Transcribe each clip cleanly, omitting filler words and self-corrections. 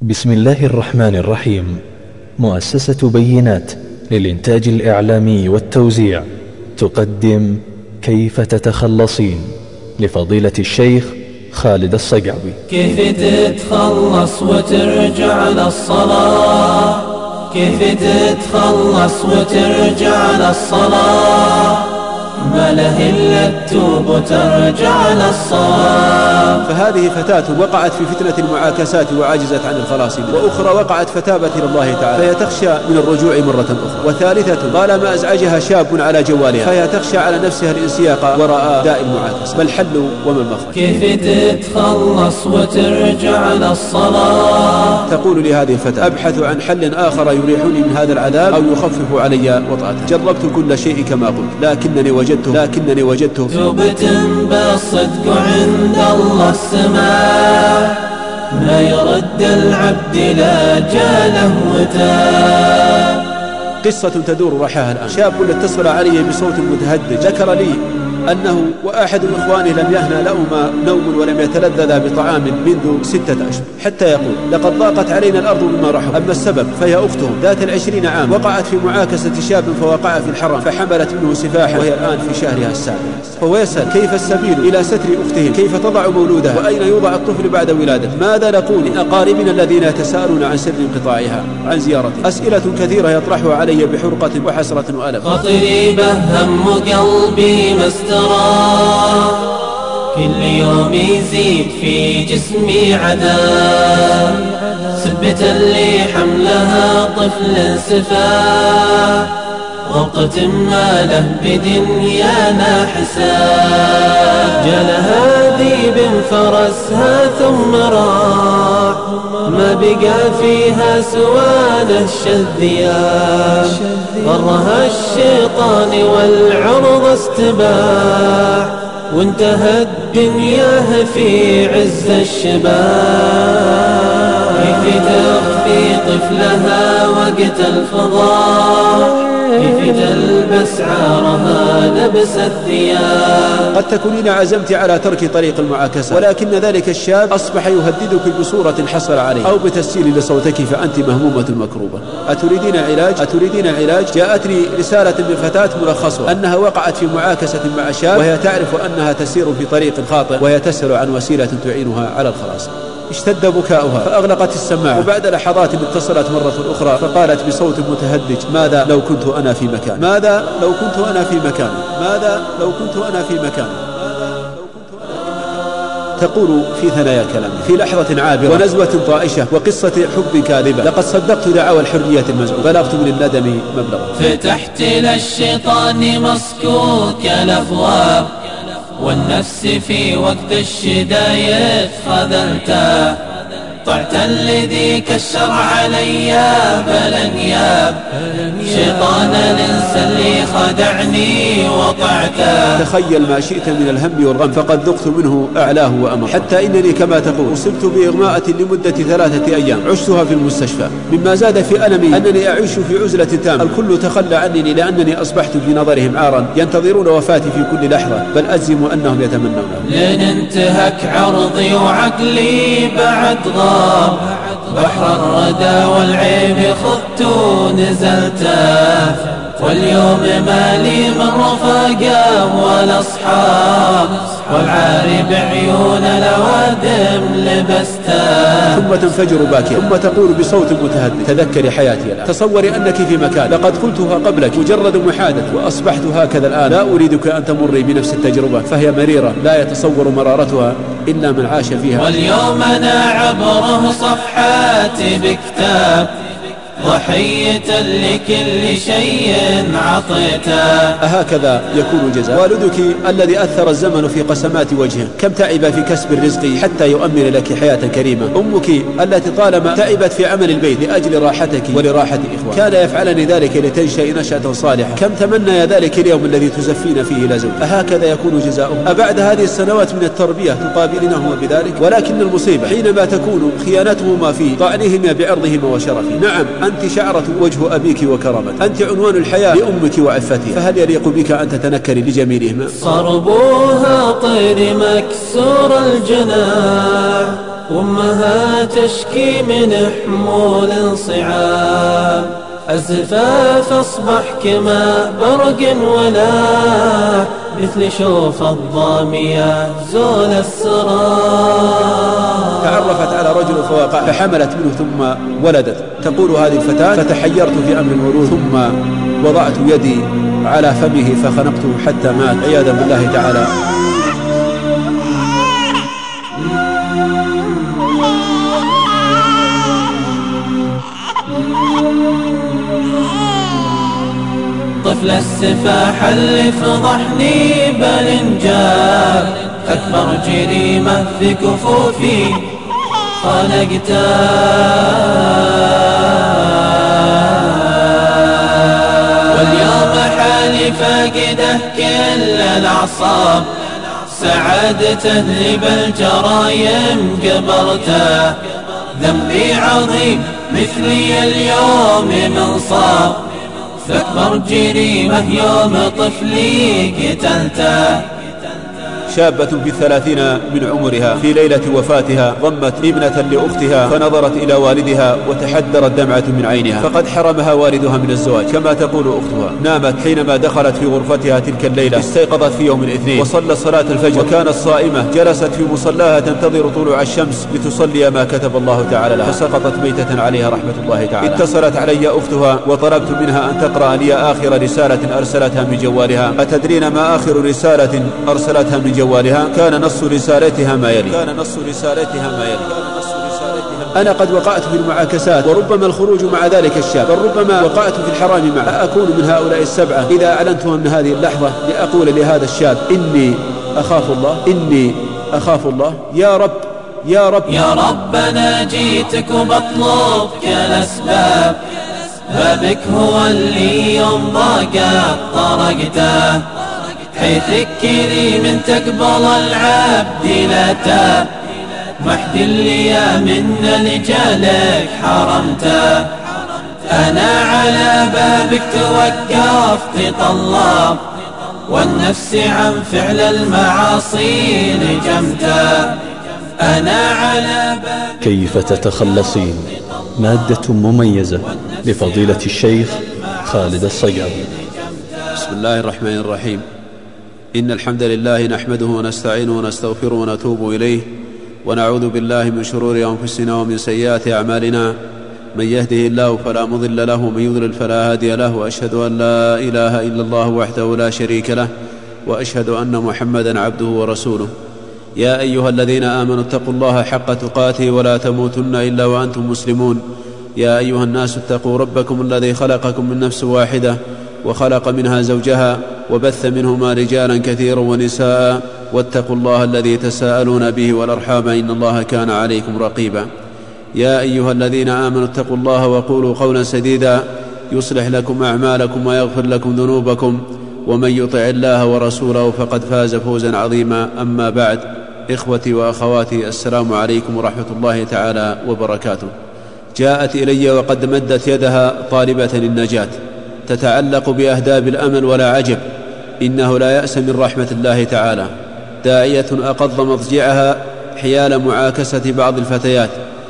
بسم الله الرحمن الرحيم. مؤسسة بينات للإنتاج الإعلامي والتوزيع تقدم كيف تتخلصين لفضيلة الشيخ خالد الصقعبي. كيف تتخلص وترجع للصلاة، كيف تتخلص وترجع للصلاة، ما له إلا التوب وترجع للصلاة. فهذه فتاة وقعت في فتنة المعاكسات وعجزت عن الخلاص منها، وأخرى وقعت فتابت إلى الله تعالى فهي تخشى من الرجوع مرة أخرى، وثالثة طالما أزعجها شاب على جوالها فهي تخشى على نفسها الانسياق وراء داء المعاكسة. ما الحل وما المخرج؟ كيف تتخلص وترجع للصلاة؟ تقول لهذه الفتاة: أبحث عن حل آخر يريحني من هذا العذاب أو يخفف علي وطأته. جربت كل شيء كما قلت لكنني وجدت توبة بالصدق عند الله السماء، ما يرد العبد لا جاله وتاب. قصة تدور رحاها الآن. شاب اتصل علي بصوت متهدج، ذكر لي أنه وأحد إخوانه لم يهنى لهما نوم ولم يتلذذا بطعام منذ 6 أشهر، حتى يقول: لقد ضاقت علينا الأرض بما رحب. أما السبب فهي أختهم ذات 20 عام وقعت في معاكسة شاب فوقع في الحرم فحملت منه سفاحا وهي الآن في شهرها السابع. فهو يسأل: كيف السبيل إلى ستر أختهم؟ كيف تضع مولودها؟ وأين يوضع الطفل بعد ولادته؟ ماذا نقول لأقاربنا الذين يتساءلون عن سر انقطاعها عن زيارته؟ أسئلة كثيرة يطرحها علي بحرقة وحسرة وألم. خطري بهم قلبي كل يوم يزيد في جسمي عذاب، سبة اللي حملها طفل سفاه، غرقة ما له بدنيانا حساب. جالها ذيب فرسها ثم راح، ما بقى فيها سوى الشذيان، غرها الشيطان والعرض استباح، وانتهت دنياها في عز الشباب. كيف تخفي طفلها وقت الفضاح، كيف تلبس عارها لبس الثياب. قد تكونين عزمت على ترك طريق المعاكسة، ولكن ذلك الشاب أصبح يهددك بصورة حصل عليه أو بتسجيل لصوتك فأنت مهمومة مكروبة. أتريدين علاج؟ جاءتني رسالة من فتاة ملخصها أنها وقعت في معاكسة مع شاب وهي تعرف أنها تسير في طريق خاطئ وهي تسأل عن وسيلة تعينها على الخلاص. اشتد بكاؤها فأغلقت السماعة، وبعد لحظات اتصلت مرة أخرى فقالت بصوت متهدج: ماذا لو كنت أنا في مكان؟ ماذا لو كنت أنا في مكان؟ ماذا لو كنت أنا في مكان؟ تقول في ثنايا الكلام: في لحظة عابرة ونزوة طائشة وقصة حب كاذبة، لقد صدقت دعوى الحرية المزعومة، بلغت من الندم مبلغا. فتحت للشيطان مسكوك الأبواب، والنفس في وقت الشدايد خذلته، طعت الذي كشر علي بالانياب، شيطان الانس اللي خدعني وطعته. تخيل ما شئت من الهم والغم فقد ذقت منه أعلاه وأمر، حتى إنني كما تقول أصبت بإغماءة لمدة 3 أيام عشتها في المستشفى. مما زاد في ألمي أنني أعيش في عزلة تامة، الكل تخلى عني لأنني أصبحت في نظرهم عارا، ينتظرون وفاتي في كل لحظة، بل أجزم أنهم يتمنونها. لن انتهك عرضي وعقلي بعد غاب، بحر الردى والعيب خضت ونزلته، واليوم مالي من رفاقه والأصحاب، والعاري بعيون الأوادم لبسته. ثم تنفجر باكيا ثم تقول بصوت متهدد: تذكري حياتي الآن، تصوري أنك في مكان لقد قلتها قبلك، مجرد محادثة، وأصبحت هكذا الآن. لا أريدك أن تمري بنفس التجربة فهي مريرة، لا يتصور مرارتها إلا من عاش فيها. واليوم أنا عبره صفحاتي بكتاب، ضحية لكل شيء عطيته. أهكذا يكون الجزاء؟ والدك الذي أثر الزمن في قسمات وجهه كم تعب في كسب الرزق حتى يؤمن لك حياة كريمة. أمك التي طالما تعبت في عمل البيت لأجل راحتك ولراحة إخوانك، كان يفعلني ذلك لتنشئ نشأة صالحة. كم تمنى ذلك اليوم الذي تزفين فيه إلى زوج. أهكذا يكون جزاؤه؟ أبعد هذه السنوات من التربية تقابلنهما بذلك؟ ولكن المصيبة حينما تكون خيانتهما في طعنهما بعرضهما وشرفه. نعم، أنت شعرة وجه أبيك وكرامته، أنت عنوان الحياة لأمك وعفتها، فهل يليق بك أن تتنكري لجميلهما؟ صربوها طير مكسور الجناح، وأمها تشكي من حمول صعاب، الزفاف أصبح كما برق ولاح، مثل شوف الضامية زول السراب. تعرفت على رجل فوقع فحملت منه ثم ولدت. تقول هذه الفتاة: فتحيرت في أمر الولود ثم وضعت يدي على فمه فخنقته حتى مات عياذا بالله تعالى. طفل السفاح اللي فضحني بالإنجاب، أكبر جريمة في كفوفي خلقتها. واليوم حالي فاقده كل الأعصاب، سعادته اللي بالجرايم قبرته. ذنبي عظيم مثلي اليوم منصاب، فأكبر جريمة يوم طفلي قتلته. شابة في 30 من عمرها في ليلة وفاتها ضمت ابنة لأختها فنظرت إلى والدها وتحدرت دمعة من عينها، فقد حرمها والدها من الزواج. كما تقول أختها: نامت حينما دخلت في غرفتها تلك الليلة، استيقظت في يوم الاثنين وصلت صلاة الفجر وكانت صائمة، جلست في مصلاها تنتظر طلوع الشمس لتصلي ما كتب الله تعالى لها، فسقطت ميتة عليها رحمة الله تعالى. اتصلت علي أختها وطلبت منها أن تقرأ لي آخر رسالة أرسلتها من جوالها. أتدرين ما آخر رسالة أرسلتها من جوالها؟ كان نص رسالتها ما يلي: أنا قد وقعت في المعاكسات وربما الخروج مع ذلك الشاب، بل ربما وقعت في الحرام معه. أكون من هؤلاء السبعة إذا أعلنت من هذه اللحظة لأقول لهذا الشاب: إني أخاف الله. يا رب يا رب أنا جيتك وبطلبك الأسباب، بابك هو اللي يوم ضاقت طرقته، حيث كريم تقبل العبد لا تاب، محد اللي من لجالك حرمته. أنا على بابك توقفت طلاب، والنفس عن فعل المعاصي لجمته. أنا على بابك. كيف تتخلصين؟ مادة مميزة لفضيلة الشيخ خالد الصياد. بسم الله الرحمن الرحيم. إن الحمد لله نحمده ونستعينه ونستغفره ونتوب إليه، ونعوذ بالله من شرور أنفسنا ومن سيئات أعمالنا. من يهده الله فلا مضل له ومن يضلل فلا هادي له، وأشهد أن لا إله إلا الله وحده لا شريك له، وأشهد أن محمدا عبده ورسوله. يا أيها الذين آمنوا اتقوا الله حق تقاته ولا تموتن إلا وأنتم مسلمون. يا أيها الناس اتقوا ربكم الذي خلقكم من نفس واحدة وخلق منها زوجها وبث منهما رجالا كثيرا ونساء، واتقوا الله الذي تساءلون به والأرحام إن الله كان عليكم رقيبا. يا أيها الذين آمنوا اتقوا الله وقولوا قولا سديدا يصلح لكم أعمالكم ويغفر لكم ذنوبكم، ومن يطع الله ورسوله فقد فاز فوزا عظيما. أما بعد، إخوتي وأخواتي، السلام عليكم ورحمة الله تعالى وبركاته. جاءت إلي وقد مدت يدها طالبة النجاة، تتعلق بأهداب الأمل، ولا عجب، إنه لا يأس من رحمة الله تعالى. داعية أقض مضجعها حيال معاكسة بعض الفتيات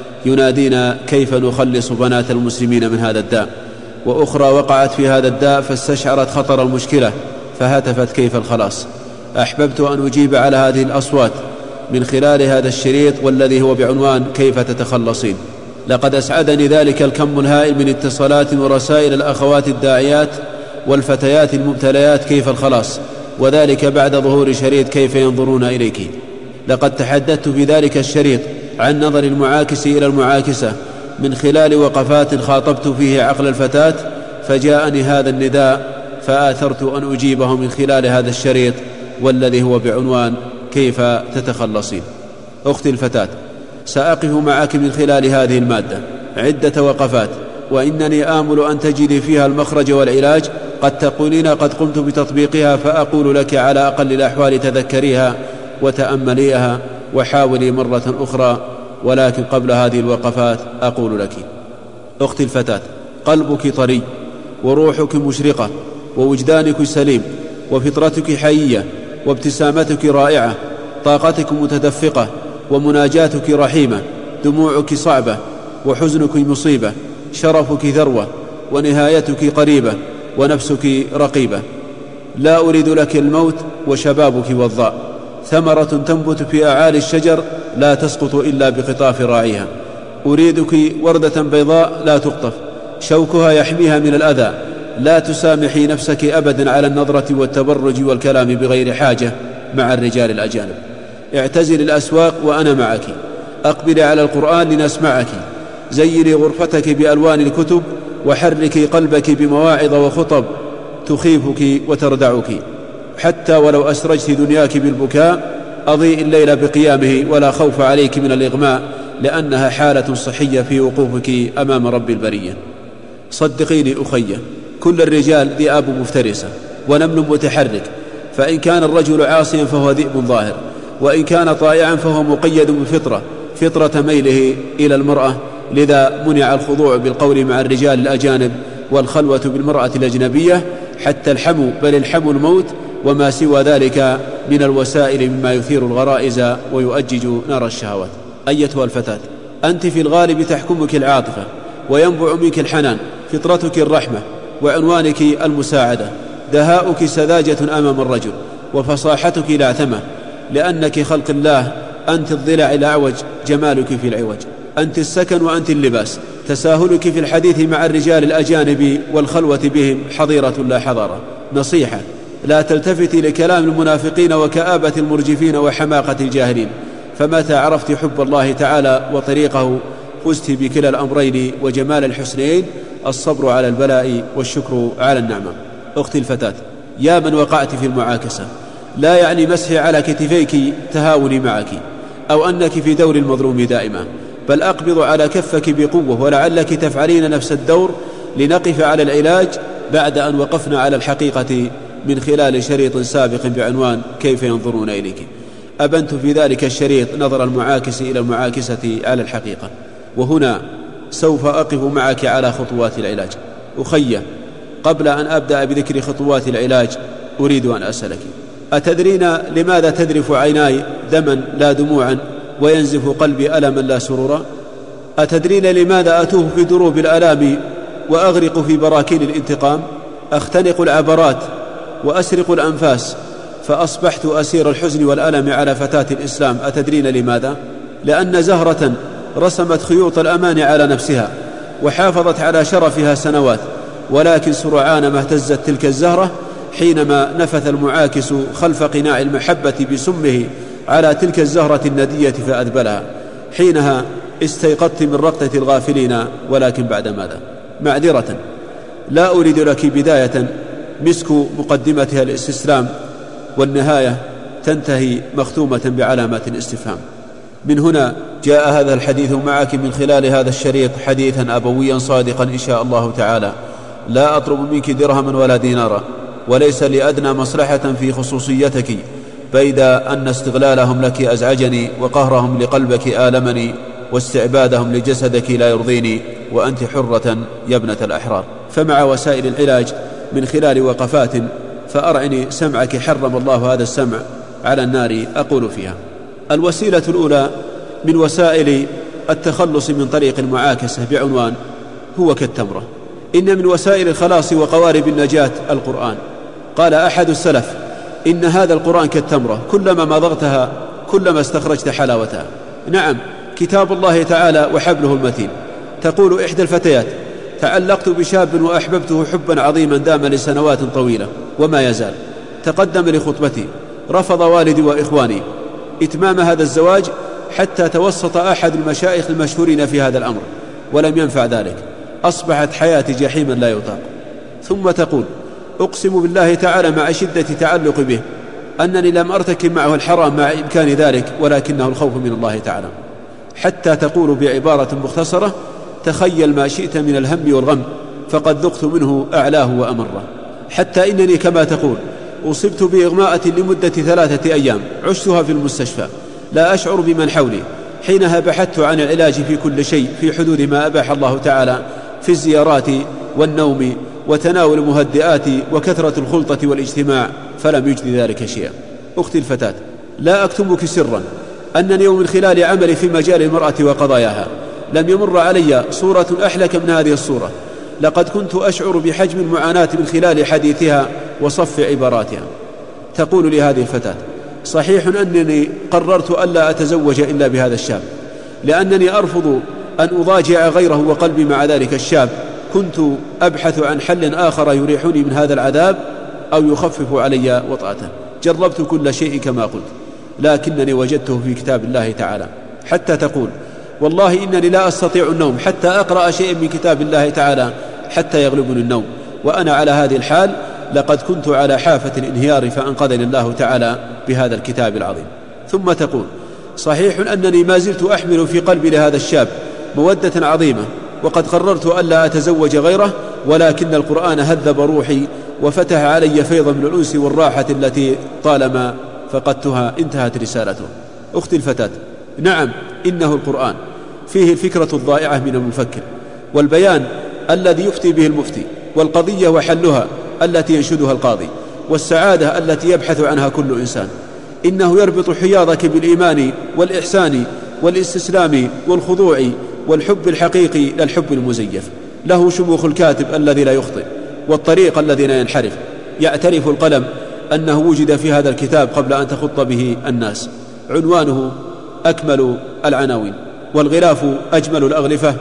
ينادينا كيف نخلص بنات المسلمين من هذا الداء، وأخرى وقعت في هذا الداء فاستشعرت خطر المشكلة فهتفت كيف الخلاص. أحببت أن أجيب على هذه الأصوات من خلال هذا الشريط، والذي هو بعنوان كيف تتخلصين. لقد أسعدني ذلك الكم الهائل من اتصالات ورسائل الأخوات الداعيات والفتيات المبتليات كيف الخلاص، وذلك بعد ظهور شريط كيف ينظرون إليك. لقد تحدثت في ذلك الشريط عن نظر المعاكس إلى المعاكسة من خلال وقفات خاطبت فيه عقل الفتاة، فجاءني هذا النداء فآثرت أن أجيبه من خلال هذا الشريط، والذي هو بعنوان كيف تتخلصين. أختي الفتاة، سأقف معك من خلال هذه المادة عدة وقفات، وإنني آمل أن تجدي فيها المخرج والعلاج. قد تقولين قد قمت بتطبيقها، فأقول لك على أقل الأحوال تذكريها وتأمليها وحاولي مرة أخرى. ولكن قبل هذه الوقفات أقول لك: أختي الفتاة، قلبك طري، وروحك مشرقة، ووجدانك سليم، وفطرتك حية، وابتسامتك رائعة، طاقتك متدفقة، ومناجاتك رحيمة، دموعك صعبة وحزنك مصيبة، شرفك ذروة ونهايتك قريبة ونفسك رقيبة. لا أريد لك الموت وشبابك وضاء، ثمرة تنبت في أعالي الشجر لا تسقط إلا بقطاف راعيها. أريدك وردة بيضاء لا تقطف، شوكها يحميها من الأذى. لا تسامحي نفسك أبدا على النظرة والتبرج والكلام بغير حاجة مع الرجال الأجانب. اعتزل الأسواق وأنا معك، أقبلي على القرآن لنسمعك، زيني غرفتك بألوان الكتب، وحركي قلبك بمواعظ وخطب تخيفك وتردعك. حتى ولو أسرجت دنياك بالبكاء أضيء الليل بقيامه، ولا خوف عليك من الإغماء، لأنها حالة صحية في وقوفك أمام رب البرية. صدقيني أخي، كل الرجال ذئاب مفترسة ونمل متحرك، فإن كان الرجل عاصيا فهو ذئب ظاهر، وإن كان طائعا فهو مقيد بفطرة، فطرة ميله إلى المرأة. لذا منع الخضوع بالقول مع الرجال الأجانب والخلوة بالمرأة الأجنبية، حتى الحمو، بل الحمو الموت، وما سوى ذلك من الوسائل مما يثير الغرائز ويؤجج نار الشهوات. أيتها الفتاة، أنت في الغالب تحكمك العاطفة وينبع منك الحنان، فطرتك الرحمة وعنوانك المساعدة، دهاؤك سذاجة أمام الرجل وفصاحتك لعثمة، لأنك خلق الله، أنت الضلع الأعوج، جمالك في العوج، أنت السكن وأنت اللباس، تساهلك في الحديث مع الرجال الأجانب والخلوة بهم حظيرة لا حضارة. نصيحة: لا تلتفتي لكلام المنافقين وكآبة المرجفين وحماقة الجاهلين، فمتى عرفت حب الله تعالى وطريقه فزت بكلا الأمرين وجمال الحسنين، الصبر على البلاء والشكر على النعمة. أختي الفتاة، يا من وقعت في المعاكسة، لا يعني مسحي على كتفيك تهاوني معك أو أنك في دور المظلوم دائما، بل أقبض على كفك بقوة، ولعلك تفعلين نفس الدور، لنقف على العلاج بعد أن وقفنا على الحقيقة من خلال شريط سابق بعنوان كيف ينظرون إليك. أبنت في ذلك الشريط نظر المعاكس إلى المعاكسة على الحقيقة، وهنا سوف أقف معك على خطوات العلاج. أخي، قبل أن أبدأ بذكر خطوات العلاج أريد أن أسألك: أتدرين لماذا تذرف عيناي دما لا دموعا، وينزف قلبي ألما لا سرورا؟ أتدرين لماذا أتوه في دروب الآلام وأغرق في براكين الانتقام؟ أختنق العبرات وأسرق الأنفاس، فأصبحت أسير الحزن والألم على فتاة الإسلام. أتدرين لماذا؟ لأن زهرة رسمت خيوط الأمان على نفسها وحافظت على شرفها سنوات، ولكن سرعان ما اهتزت تلك الزهرة حينما نفث المعاكس خلف قناع المحبة بسمه على تلك الزهرة الندية فأذبلها. حينها استيقظت من رقدة الغافلين، ولكن بعد ماذا؟ معذرة، لا أريد لك بداية مسك مقدمتها الاستسلام، والنهاية تنتهي مختومة بعلامات الاستفهام. من هنا جاء هذا الحديث معك من خلال هذا الشريط، حديثا أبويا صادقا إن شاء الله تعالى. لا أطلب منك درهما ولا دينارا، وليس لأدنى مصلحة في خصوصيتك، بيد أن استغلالهم لك أزعجني، وقهرهم لقلبك آلمني، واستعبادهم لجسدك لا يرضيني، وأنت حرة يا ابنة الأحرار. فمع وسائل العلاج من خلال وقفات، فأرعني سمعك حرم الله هذا السمع على النار. أقول فيها: الوسيلة الأولى من وسائل التخلص من طريق المعاكسة بعنوان هو كالتمرة. إن من وسائل الخلاص وقوارب النجاة القرآن. قال أحد السلف: إن هذا القرآن كالتمرة، كلما مضغتها كلما استخرجت حلاوتها. نعم، كتاب الله تعالى وحبله المتين. تقول إحدى الفتيات: تعلقت بشاب وأحببته حبا عظيما دام لسنوات طويلة وما يزال. تقدم لخطبتي، رفض والدي وإخواني إتمام هذا الزواج حتى توسط أحد المشايخ المشهورين في هذا الأمر، ولم ينفع ذلك. أصبحت حياتي جحيما لا يطاق. ثم تقول: أقسم بالله تعالى مع شدة تعلق به أنني لم أرتكب معه الحرام مع إمكان ذلك، ولكنه الخوف من الله تعالى. حتى تقول بعبارة مختصرة: تخيل ما شئت من الهم والغم فقد ذقت منه أعلاه وأمره. حتى إنني كما تقول أصبت بإغماءة لمدة 3 أيام عشتها في المستشفى، لا أشعر بمن حولي. حينها بحثت عن العلاج في كل شيء في حدود ما أباح الله تعالى، في الزيارات والنوم وتناول المهدئات وكثرة الخلطة والاجتماع، فلم يجد ذلك شيئا. أختي الفتاة، لا أكتمك سرا أنني ومن خلال عملي في مجال المرأة وقضاياها لم يمر علي صورة أحلك من هذه الصورة. لقد كنت أشعر بحجم المعاناة من خلال حديثها وصف عباراتها. تقول لي هذه الفتاة: صحيح أنني قررت ألا أتزوج إلا بهذا الشاب، لأنني أرفض أن أضاجع غيره وقلبي مع ذلك الشاب. كنت أبحث عن حل آخر يريحني من هذا العذاب أو يخفف علي وطأته. جربت كل شيء كما قلت، لكنني وجدته في كتاب الله تعالى. حتى تقول: والله إنني لا أستطيع النوم حتى أقرأ شيئا من كتاب الله تعالى حتى يغلبني النوم، وأنا على هذه الحال لقد كنت على حافة الانهيار فأنقذني الله تعالى بهذا الكتاب العظيم. ثم تقول: صحيح أنني ما زلت أحمل في قلبي لهذا الشاب مودة عظيمة، وقد قررت ألا أتزوج غيره، ولكن القرآن هذب روحي وفتح علي فيضا من الأنس والراحة التي طالما فقدتها. انتهت رسالته. أختي الفتاة، نعم، إنه القرآن فيه الفكرة الضائعة من المفكر، والبيان الذي يفتي به المفتي، والقضية وحلها التي ينشدها القاضي، والسعادة التي يبحث عنها كل إنسان. إنه يربط حياضك بالإيمان والإحسان والاستسلام والخضوع والحب الحقيقي لا الحب المزيف. له شموخ الكاتب الذي لا يخطئ، والطريق الذي لا ينحرف. يعترف القلم أنه وجد في هذا الكتاب قبل أن تخط به الناس. عنوانه أكمل العناوين، والغلاف أجمل الأغلفة،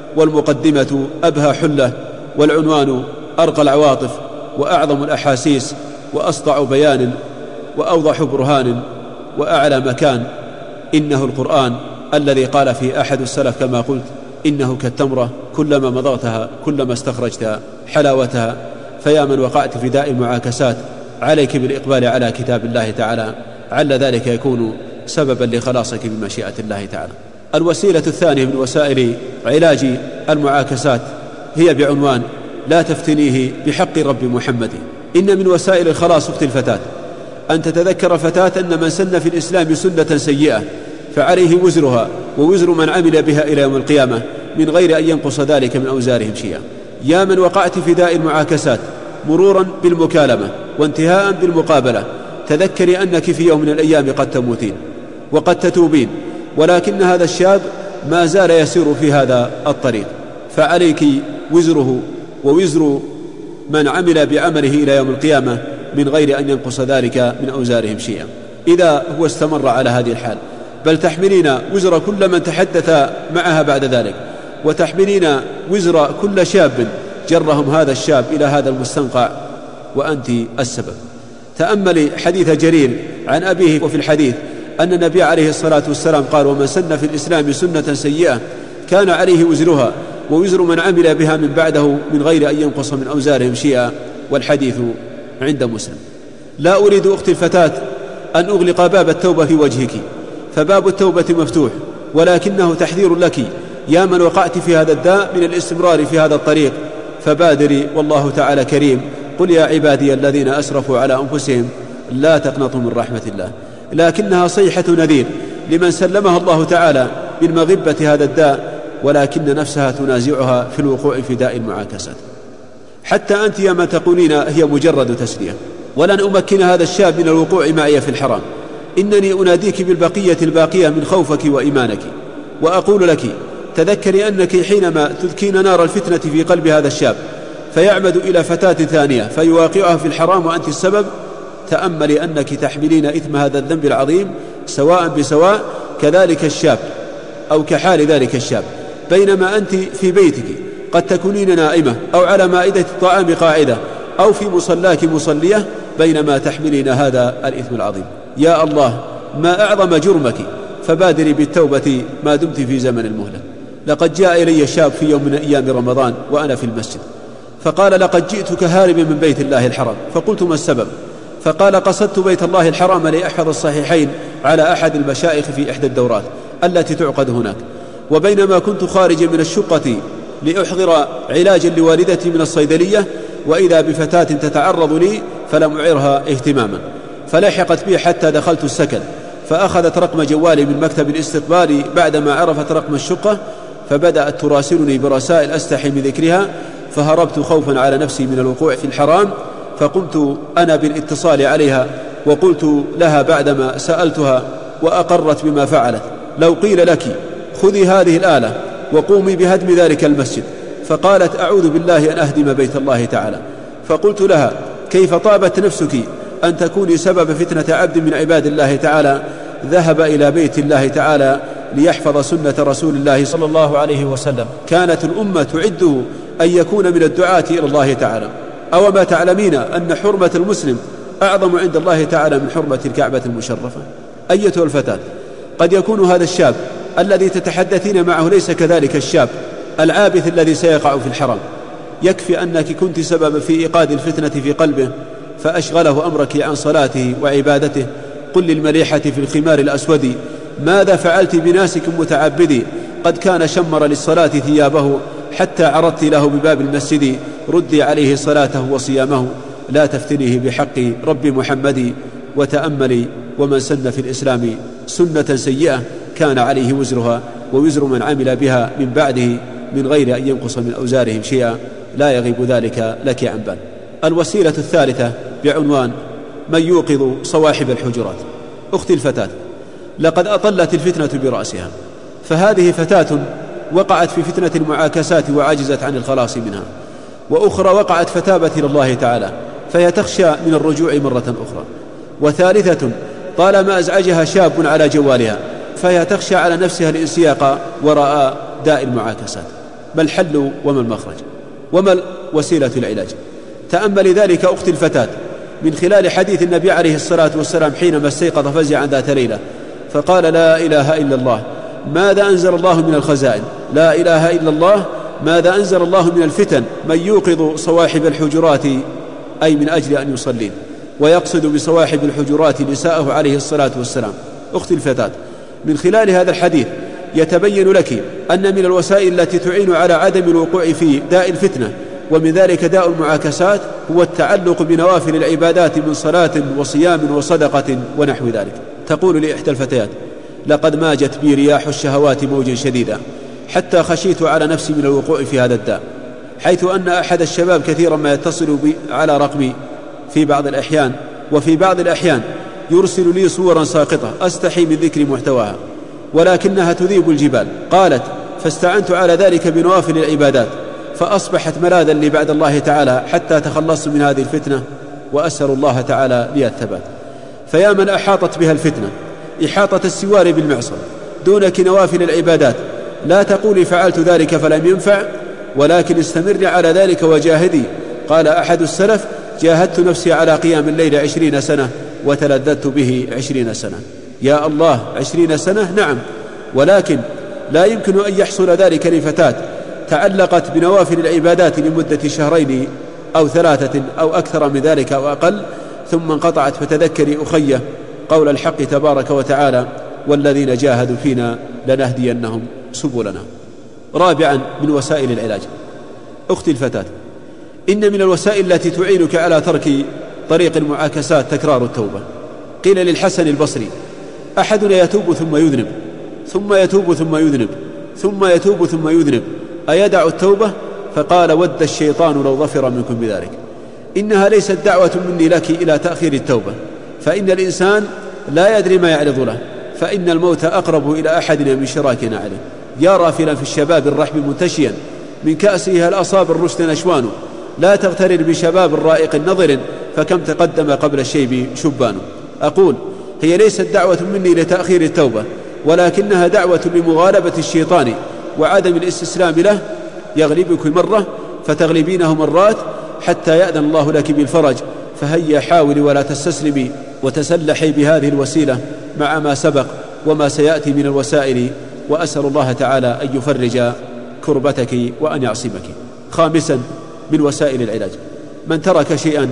والمقدمة أبهى حلة، والعنوان أرقى العواطف وأعظم الأحاسيس، وأسطع بيان وأوضح برهان وأعلى مكان. إنه القرآن الذي قال فيه أحد السلف كما قلت: إنه كالتمرة كلما مضغتها كلما استخرجت حلاوتها. فيا من وقعت في داء المعاكسات، عليك بالإقبال على كتاب الله تعالى، عل ذلك يكون سببا لخلاصك بمشيئة الله تعالى. الوسيلة الثانية من وسائل علاج المعاكسات هي بعنوان: لا تفتنيه بحق رب محمد. إن من وسائل الخلاص أختي الفتاة أن تتذكر فتاة أن من سن في الإسلام سنة سيئة فعليه وزرها ووزر من عمل بها إلى يوم القيامة من غير أن ينقص ذلك من أوزارهم شيئا. يا من وقعت في داء المعاكسات مرورا بالمكالمة وانتهاء بالمقابلة، تذكري أنك في يوم من الأيام قد تموتين وقد تتوبين، ولكن هذا الشاب ما زال يسير في هذا الطريق، فعليك وزره ووزر من عمل بعمله إلى يوم القيامة من غير أن ينقص ذلك من أوزارهم شيئا. إذا هو استمر على هذه الحال، بل تحملين وزر كل من تحدث معها بعد ذلك، وتحملين وزر كل شاب جرهم هذا الشاب إلى هذا المستنقع وأنت السبب. تأملي حديث جرير عن أبيه، وفي الحديث أن النبي عليه الصلاة والسلام قال: ومن سن في الإسلام سنة سيئة كان عليه وزرها ووزر من عمل بها من بعده من غير أن ينقص من أوزارهم شيئا. والحديث عند مسلم. لا أريد أختي الفتاة أن أغلق باب التوبة في وجهك، فباب التوبة مفتوح، ولكنه تحذير لك يا من وقعت في هذا الداء من الاستمرار في هذا الطريق، فبادري والله تعالى كريم. قل يا عبادي الذين أسرفوا على أنفسهم لا تقنطوا من رحمة الله، لكنها صيحة نذير لمن سلمها الله تعالى من مغبة هذا الداء، ولكن نفسها تنازعها في الوقوع في داء المعاكسات. حتى أنت يا من تقولين هي مجرد تسلية، ولن أمكن هذا الشاب من الوقوع معي في الحرام. إنني أناديك بالبقية الباقية من خوفك وإيمانك، وأقول لك: تذكري أنك حينما تذكين نار الفتنة في قلب هذا الشاب فيعمد إلى فتاة ثانية فيواقعها في الحرام وأنت السبب، تأملي أنك تحملين إثم هذا الذنب العظيم سواء بسواء، كذلك الشاب أو كحال ذلك الشاب. بينما أنت في بيتك قد تكونين نائمة، أو على مائدة الطعام قاعدة، أو في مصلاك مصلية، بينما تحملين هذا الإثم العظيم. يا الله، ما أعظم جرمك، فبادري بالتوبة ما دمت في زمن المهلة. لقد جاء إلي شاب في يوم من أيام رمضان وأنا في المسجد، فقال: لقد جئتك هاربا من بيت الله الحرام. فقلت: ما السبب؟ فقال: قصدت بيت الله الحرام لأحفظ الصحيحين على أحد المشايخ في إحدى الدورات التي تعقد هناك، وبينما كنت خارجا من الشقة لأحضر علاجا لوالدتي من الصيدلية، وإذا بفتاة تتعرض لي فلم أعرها اهتماما، فلحقت بي حتى دخلت السكن، فأخذت رقم جوالي من مكتب الاستقبال بعدما عرفت رقم الشقة، فبدأت تراسلني برسائل أستحي من ذكرها، فهربت خوفا على نفسي من الوقوع في الحرام، فقمت أنا بالاتصال عليها، وقلت لها بعدما سألتها وأقرت بما فعلت. لو قيل لك خذي هذه الآلة وقومي بهدم ذلك المسجد، فقالت أعوذ بالله أن أهدم بيت الله تعالى، فقلت لها كيف طابت نفسك أن تكوني سبب فتنة عبد من عباد الله تعالى ذهب إلى بيت الله تعالى ليحفظ سنة رسول الله صلى الله عليه وسلم، كانت الأمة تعده أن يكون من الدعاة إلى الله تعالى. أو ما تعلمين أن حرمة المسلم أعظم عند الله تعالى من حرمة الكعبة المشرفة؟ أيتها الفتاة، قد يكون هذا الشاب الذي تتحدثين معه ليس كذلك الشاب العابث الذي سيقع في الحرام. يكفي أنك كنت سبب في إيقاد الفتنة في قلبه فأشغله أمرك عن صلاته وعبادته. قل للمليحة في الخمار الأسود ماذا فعلت بناسك متعبدي، قد كان شمر للصلاة ثيابه حتى عرضت له بباب المسجد، ردي عليه صلاته وصيامه، لا تفتنيه بحق رب محمد. وتأملي ومن سن في الإسلام سنة سيئة كان عليه وزرها ووزر من عمل بها من بعده من غير أن ينقص من أوزارهم شيئا، لا يغيب ذلك لك عن بال. الوسيلة الثالثة بعنوان من يوقظ صواحب الحجرات. أختي الفتاة، لقد أطلت الفتنة برأسها، فهذه فتاة وقعت في فتنة المعاكسات وعجزت عن الخلاص منها، وأخرى وقعت فتابت إلى الله تعالى فهي تخشى من الرجوع مرة أخرى، وثالثة طالما أزعجها شاب على جوالها فهي تخشى على نفسها الانسياق وراء داء المعاكسات. ما الحل وما المخرج وما وسيلة العلاج؟ تأمل ذلك أختي الفتاة من خلال حديث النبي عليه الصلاة والسلام حينما استيقظ فزعا ذات ليلة فقال لا إله إلا الله، ماذا أنزل الله من الخزائن؟ لا إله إلا الله، ماذا أنزل الله من الفتن؟ من يوقظ صواحب الحجرات، أي من أجل أن يصلين، ويقصد بصواحب الحجرات نساءه عليه الصلاة والسلام. أختي الفتاة، من خلال هذا الحديث يتبين لك أن من الوسائل التي تعين على عدم الوقوع في داء الفتنة ومن ذلك داء المعاكسات هو التعلق بنوافل العبادات من صلاة وصيام وصدقة ونحو ذلك. تقول لإحدى الفتيات لقد ماجت بي رياح الشهوات موجا شديدا حتى خشيت على نفسي من الوقوع في هذا الداء، حيث أن أحد الشباب كثيرا ما يتصل بي على رقمي في بعض الأحيان، وفي بعض الأحيان يرسل لي صورا ساقطة أستحي من ذكر محتواها ولكنها تذيب الجبال. قالت فاستعنت على ذلك بنوافل العبادات فأصبحت ملاذا لي بعد الله تعالى حتى تخلصت من هذه الفتنة، وأسأل الله تعالى لي الثبات. فيا من أحاطت بها الفتنة إحاطة السوار بالمعصم دونك نوافل العبادات، لا تقولي فعلت ذلك فلم ينفع، ولكن استمري على ذلك وجاهدي. قال أحد السلف جاهدت نفسي على قيام الليل 20 سنة وتلذذت به 20 سنة. يا الله، 20 سنة نعم، ولكن لا يمكن أن يحصل ذلك لفتاة تعلقت بنوافل العبادات لمدة شهرين أو 3 أو أكثر من ذلك أو أقل ثم انقطعت. فتذكري أخيه قول الحق تبارك وتعالى والذين جاهدوا فينا لنهدينهم سبلنا. رابعا من وسائل العلاج. أختي الفتاة، إن من الوسائل التي تعينك على ترك طريق المعاكسات تكرار التوبة. قيل للحسن البصري أحدنا يتوب ثم يذنب ثم يتوب ثم يذنب ثم يتوب ثم يذنب أيدع التوبة؟ فقال ود الشيطان لو ظفر منكم بذلك. إنها ليست دعوة مني لك إلى تأخير التوبة، فإن الإنسان لا يدري ما يعرض له، فإن الموت أقرب إلى أحدنا من شراكنا عليه. يا رافلا في الشباب الرحب منتشيا من كأسه هل أصاب الرشد نشوان، لا تغترر بشباب رائق نظر فكم تقدم قبل الشيب شبان. أقول هي ليست دعوة مني لتأخير التوبة، ولكنها دعوة لمغالبة الشيطان وعدم الاستسلام له. يغلبك مرة فتغلبينه مرات حتى يأذن الله لك بالفرج، فهيا حاولي ولا تستسلمي وتسلحي بهذه الوسيلة مع ما سبق وما سيأتي من الوسائل، وأسأل الله تعالى أن يفرج كربتك وأن يعصمك. خامسا من وسائل العلاج، من ترك شيئا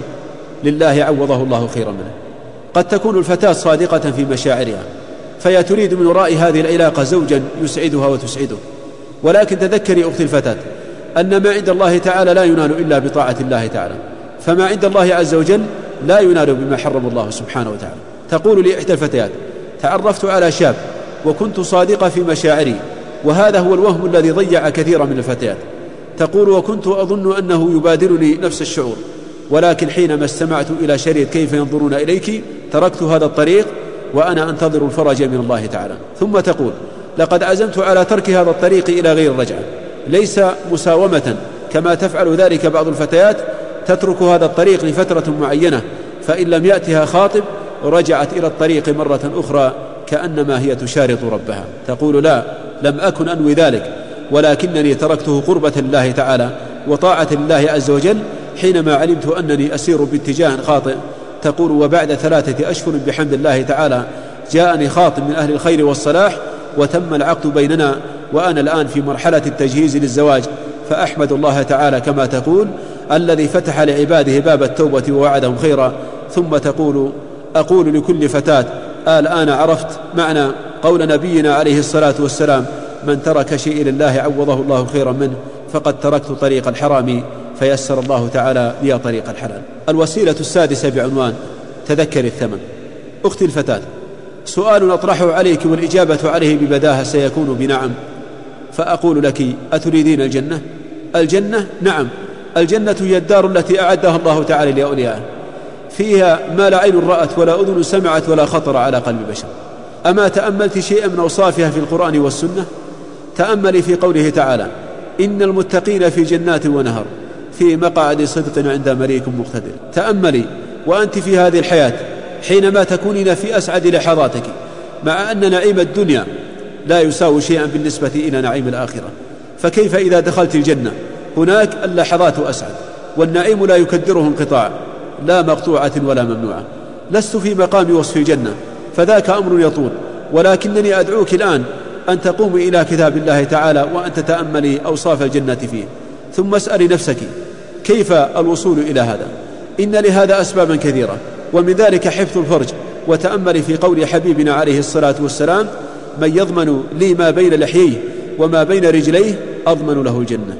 لله عوضه الله خيرا منه. قد تكون الفتاة صادقة في مشاعرها فهي تريد من وراء هذه العلاقة زوجا يسعدها وتسعده، ولكن تذكري أختي الفتاة أن ما عند الله تعالى لا ينال إلا بطاعة الله تعالى، فما عند الله عز وجل لا ينال بما حرم الله سبحانه وتعالى. تقول لي إحدى الفتيات تعرفت على شاب وكنت صادقة في مشاعري، وهذا هو الوهم الذي ضيع كثيرا من الفتيات. تقول وكنت أظن أنه يبادرني نفس الشعور، ولكن حينما استمعت إلى شريط كيف ينظرون إليك تركت هذا الطريق وأنا أنتظر الفرج من الله تعالى. ثم تقول: لقد عزمت على ترك هذا الطريق إلى غير الرجعة، ليس مساومة كما تفعل ذلك بعض الفتيات، تترك هذا الطريق لفترة معينة، فإن لم يأتها خاطب رجعت إلى الطريق مرة أخرى كأنما هي تشارط ربها. تقول: لا، لم أكن أنوي ذلك، ولكنني تركته قربة لله تعالى وطاعة الله عز وجل حينما علمت أنني أسير باتجاه خاطئ. تقول: وبعد 3 أشهر بحمد الله تعالى جاءني خاطب من أهل الخير والصلاح وتم العقد بيننا، وأنا الآن في مرحلة التجهيز للزواج، فأحمد الله تعالى كما تقول الذي فتح لعباده باب التوبة ووعدهم خيرا. ثم تقول: أقول لكل فتاة: الآن عرفت معنى قول نبينا عليه الصلاة والسلام: من ترك شيء لله عوضه الله خيرا منه، فقد تركت طريق الحرام فيسر الله تعالى لي طريق الحلال. الوسيلة السادسة بعنوان تذكر الثمن. أختي الفتاة، سؤال أطرحه عليك والإجابة عليه ببداهة سيكون بنعم، فأقول لك: أتريدين الجنة؟ الجنة؟ نعم، الجنة هي الدار التي أعدها الله تعالى لأوليائه، فيها ما لا عين رأت ولا أذن سمعت ولا خطر على قلب بشر. أما تأملت شيئا من أوصافها في القرآن والسنة؟ تأملي في قوله تعالى: إن المتقين في جنات ونهر في مقعد صدق عند مليك مقتدر. تأملي وأنت في هذه الحياة حينما تكونين في أسعد لحظاتك، مع أن نعيم الدنيا لا يساوي شيئا بالنسبة إلى نعيم الآخرة، فكيف إذا دخلت الجنة؟ هناك اللحظات أسعد، والنعيم لا يكدره انقطاع، لا مقطوعة ولا ممنوعة. لست في مقام وصف الجنة، فذاك أمر يطول، ولكنني أدعوك الآن أن تقومي إلى كتاب الله تعالى وأن تتأملي أوصاف الجنة فيه، ثم اسألي نفسك: كيف الوصول إلى هذا؟ إن لهذا أسبابا كثيرة، ومن ذلك حفظ الفرج. وتأملي في قول حبيبنا عليه الصلاة والسلام: من يضمن لي ما بين لحييه وما بين رجليه أضمن له الجنة.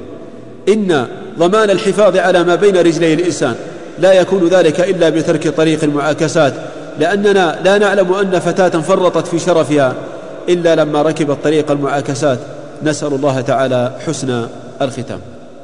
إن ضمان الحفاظ على ما بين رجلي الإنسان لا يكون ذلك إلا بترك طريق المعاكسات، لأننا لا نعلم أن فتاة فرطت في شرفها إلا لما ركبت طريق المعاكسات. نسأل الله تعالى حسن الختام.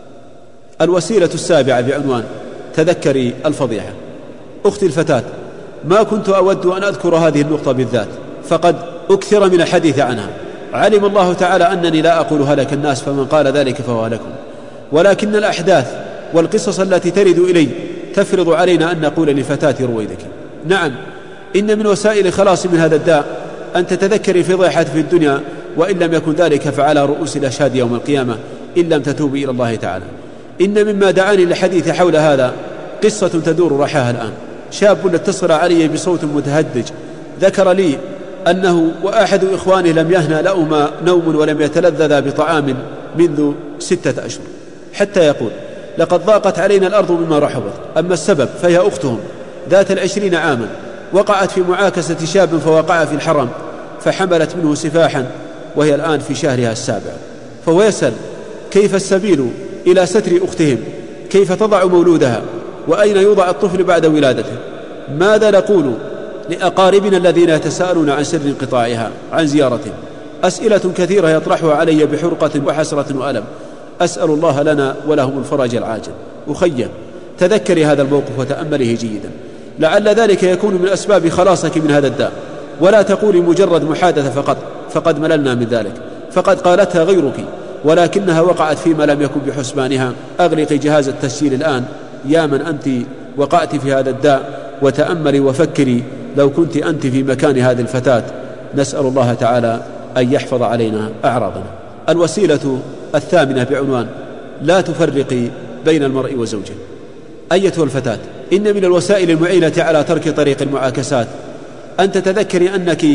الوسيلة السابعة بعنوان تذكري الفضيحة. أختي الفتاة، ما كنت أود أن أذكر هذه النقطة بالذات، فقد أكثر من الحديث عنها. علم الله تعالى أنني لا أقول هلك الناس، فمن قال ذلك فهو لكم، ولكن الأحداث والقصص التي ترد إلي تفرض علينا أن نقول لفتاة رويدك. نعم، إن من وسائل الخلاص من هذا الداء أن تتذكري فضيحة في الدنيا، وإن لم يكن ذلك فعلى رؤوس الأشهاد يوم القيامة إن لم تتوبي إلى الله تعالى. إن مما دعاني للحديث حول هذا قصة تدور رحاها الآن. شاب اتصل علي بصوت متهدج، ذكر لي أنه وأحد إخوانه لم يهنأ لهما نوم ولم يتلذذا بطعام منذ 6 أشهر، حتى يقول: لقد ضاقت علينا الأرض مما رحبت. أما السبب فهي أختهم ذات 20 عاما وقعت في معاكسة شاب فوقع في الحرم، فحملت منه سفاحا، وهي الآن في شهرها 7. فهو يسأل: كيف السبيل إلى ستر أختهم؟ كيف تضع مولودها؟ وأين يوضع الطفل بعد ولادته؟ ماذا نقول لأقاربنا الذين يتساءلون عن سر انقطاعها عن زيارتهم؟ أسئلة كثيرة يطرحها علي بحرقة وحسرة وألم. أسأل الله لنا ولهم الفرج العاجل. أخي، تذكري هذا الموقف وتأمله جيدا، لعل ذلك يكون من أسباب خلاصك من هذا الداء، ولا تقولي مجرد محادثة فقط، فقد مللنا من ذلك، فقد قالتها غيرك ولكنها وقعت فيما لم يكن بحسبانها. أغلقي جهاز التسجيل الآن يا من أنت وقعت في هذا الداء، وتأملي وفكري لو كنت أنت في مكان هذه الفتاة. نسأل الله تعالى أن يحفظ علينا أعراضنا. الوسيلة الثامنة بعنوان لا تفرقي بين المرء وزوجه. أيتها الفتاة، إن من الوسائل المعينة على ترك طريق المعاكسات أن تتذكري أنك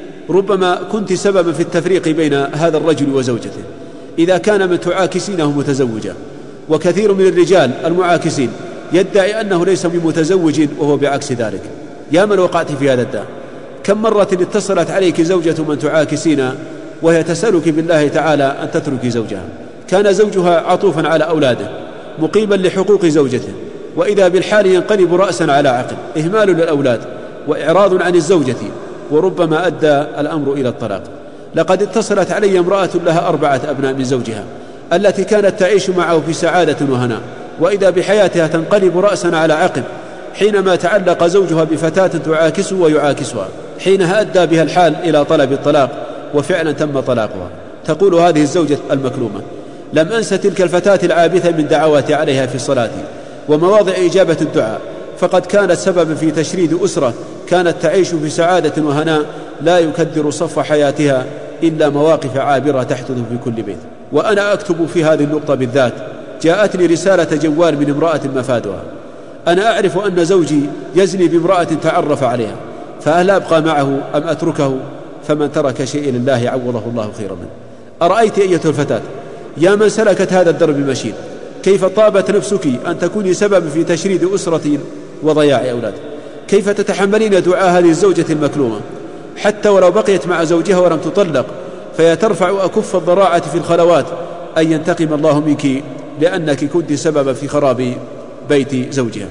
ربما كنت سببا في التفريق بين هذا الرجل وزوجته إذا كان من تعاكسينه متزوجا. وكثير من الرجال المعاكسين يدعي أنه ليس بمتزوج وهو بعكس ذلك. يا من وقعت في هذا الداء، كم مرة اتصلت عليك زوجة من تعاكسين وهي تسألك بالله تعالى أن تترك زوجها، كان زوجها عطوفا على أولاده مقيما لحقوق زوجته، وإذا بالحال ينقلب رأسا على عقل، إهمال للأولاد وإعراض عن الزوجة، وربما أدى الأمر إلى الطلاق. لقد اتصلت علي امرأة لها 4 أبناء من زوجها التي كانت تعيش معه في سعادة وهناء، وإذا بحياتها تنقلب رأسا على عقب حينما تعلق زوجها بفتاة تعاكسه ويعاكسها، حينها أدى بها الحال إلى طلب الطلاق، وفعلا تم طلاقها. تقول هذه الزوجة المكلومة: لم أنس تلك الفتاة العابثة من دعواتي عليها في صلاتي ومواضع إجابة الدعاء، فقد كانت سببا في تشريد أسرة كانت تعيش في سعادة وهناء لا يكدر صف حياتها إلا مواقف عابرة تحدث في كل بيت. وأنا أكتب في هذه النقطة بالذات جاءتني رسالة جوال من امرأة مفادها: أنا أعرف أن زوجي يزني بامرأة تعرف عليها، فهل أبقى معه أم أتركه؟ فمن ترك شيء لله عوضه الله خيرا منه. أرأيت أيتها الفتاة يا من سلكت هذا الدرب مشين، كيف طابت نفسك أن تكوني سبب في تشريد أسرة وضياع أولاد؟ كيف تتحملين دعاء هذه الزوجة المكلومة حتى ولو بقيت مع زوجها ولم تطلق، فهي ترفع أكف الضراعة في الخلوات أن ينتقم الله منك لأنك كنت سببا في خراب بيت زوجها.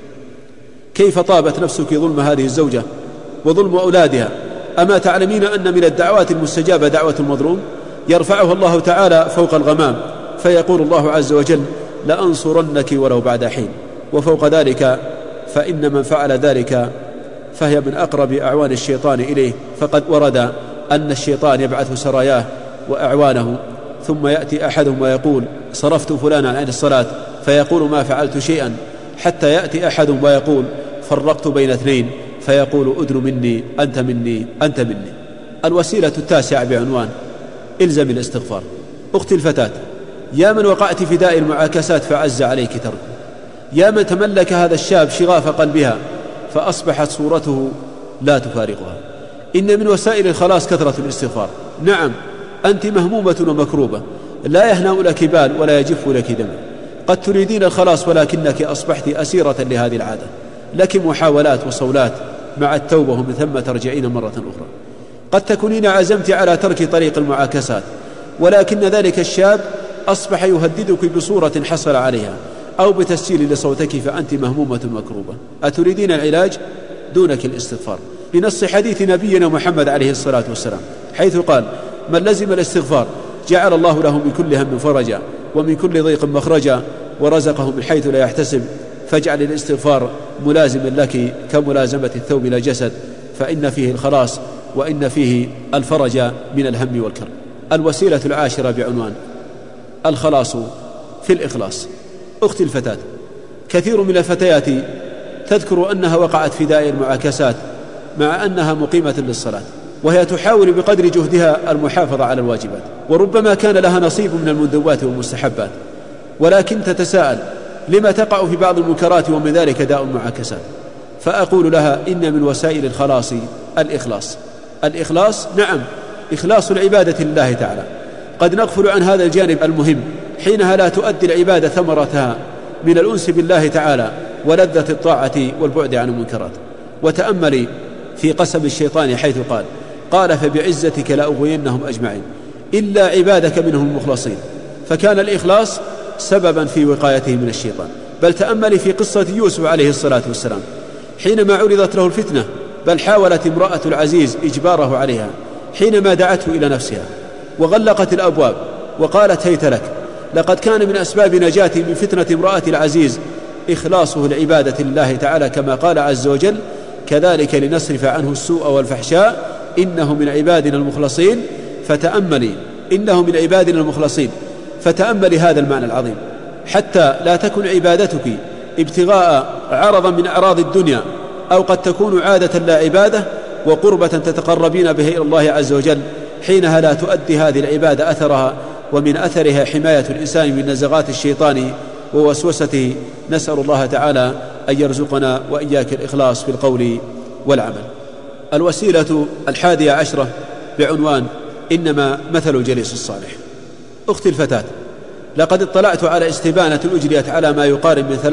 كيف طابت نفسك ظلم هذه الزوجة وظلم أولادها؟ أما تعلمين أن من الدعوات المستجابة دعوة المظلوم يرفعها الله تعالى فوق الغمام، فيقول الله عز وجل: لأنصرنك ولو بعد حين. وفوق ذلك فإن من فعل ذلك فهي من أقرب أعوان الشيطان إليه، فقد ورد أن الشيطان يبعث سراياه وأعوانه، ثم يأتي أحدهم ويقول: صرفت فلانا عن الصلاة، فيقول: ما فعلت شيئا، حتى يأتي أحدهم ويقول: فرقت بين اثنين، فيقول: أدن مني، أنت مني، أنت مني. الوسيلة التاسعة بعنوان: إلزم الاستغفار. أختي الفتاة، يا من وقعت في داء المعاكسات فعز عليك تركه، يا من تملك هذا الشاب شغاف قلبها فأصبحت صورته لا تفارقها، إن من وسائل الخلاص كثرة الاستغفار. نعم، أنت مهمومة ومكروبة، لا يهنأ لك بال ولا يجف لك دم، قد تريدين الخلاص ولكنك أصبحت أسيرة لهذه العادة، لك محاولات وصولات، مع التوبة ومن ثم ترجعين مرة أخرى. قد تكونين عزمت على ترك طريق المعاكسات، ولكن ذلك الشاب أصبح يهددك بصورة حصل عليها أو بتسجيل لصوتك، فأنت مهمومة مكروبة. أتريدين العلاج؟ دونك الاستغفار، بنص حديث نبينا محمد عليه الصلاة والسلام، حيث قال: من لزم الاستغفار جعل الله له من كل هم فرجا ومن كل ضيق مخرجا ورزقه من حيث لا يحتسب. فاجعل الاستغفار ملازما لك كملازمة الثوب إلى جسد، فإن فيه الخلاص وإن فيه الفرج من الهم والكرب. الوسيلة العاشرة بعنوان: الخلاص في الإخلاص. أختي الفتاة، كثير من الفتيات تذكر أنها وقعت في داء المعاكسات مع أنها مقيمة للصلاة، وهي تحاول بقدر جهدها المحافظة على الواجبات، وربما كان لها نصيب من المندوبات والمستحبات، ولكن تتساءل: لما تقع في بعض المنكرات ومن ذلك داء المعاكسات؟ فأقول لها: إن من وسائل الخلاص الإخلاص. الإخلاص، نعم، إخلاص العبادة لله تعالى. قد نغفل عن هذا الجانب المهم حينها لا تؤدي العبادة ثمرتها من الأنس بالله تعالى ولذة الطاعة والبعد عن المنكرات. وتأملي في قسم الشيطان حيث قال: فبعزتك لأغوينهم أجمعين إلا عبادك منهم المخلصين. فكان الإخلاص سببا في وقايته من الشيطان. بل تأملي في قصة يوسف عليه الصلاة والسلام، حينما عرضت له الفتنة، بل حاولت امرأة العزيز إجباره عليها حينما دعته إلى نفسها وغلقت الأبواب وقالت: هيت لك. لقد كان من أسباب نجاته من فتنة امرأة العزيز إخلاصه العبادة لله تعالى، كما قال عز وجل: كذلك لنصرف عنه السوء والفحشاء إنه من عبادنا المخلصين. فتأملي، إنه من عبادنا المخلصين، فتأملي هذا المعنى العظيم، حتى لا تكن عبادتك ابتغاء عرضا من أعراض الدنيا، أو قد تكون عادة لا عبادة وقربة تتقربين به إلى الله عز وجل، حينها لا تؤدي هذه العبادة أثرها، ومن أثرها حماية الإنسان من نزغات الشيطان ووسوسته. نسأل الله تعالى أن يرزقنا وإياك الإخلاص في القول والعمل. الوسيلة 11 بعنوان: إنما مثل الجليس الصالح. أختي الفتاة، لقد اطلعت على استبانة أجريت على ما يقارب من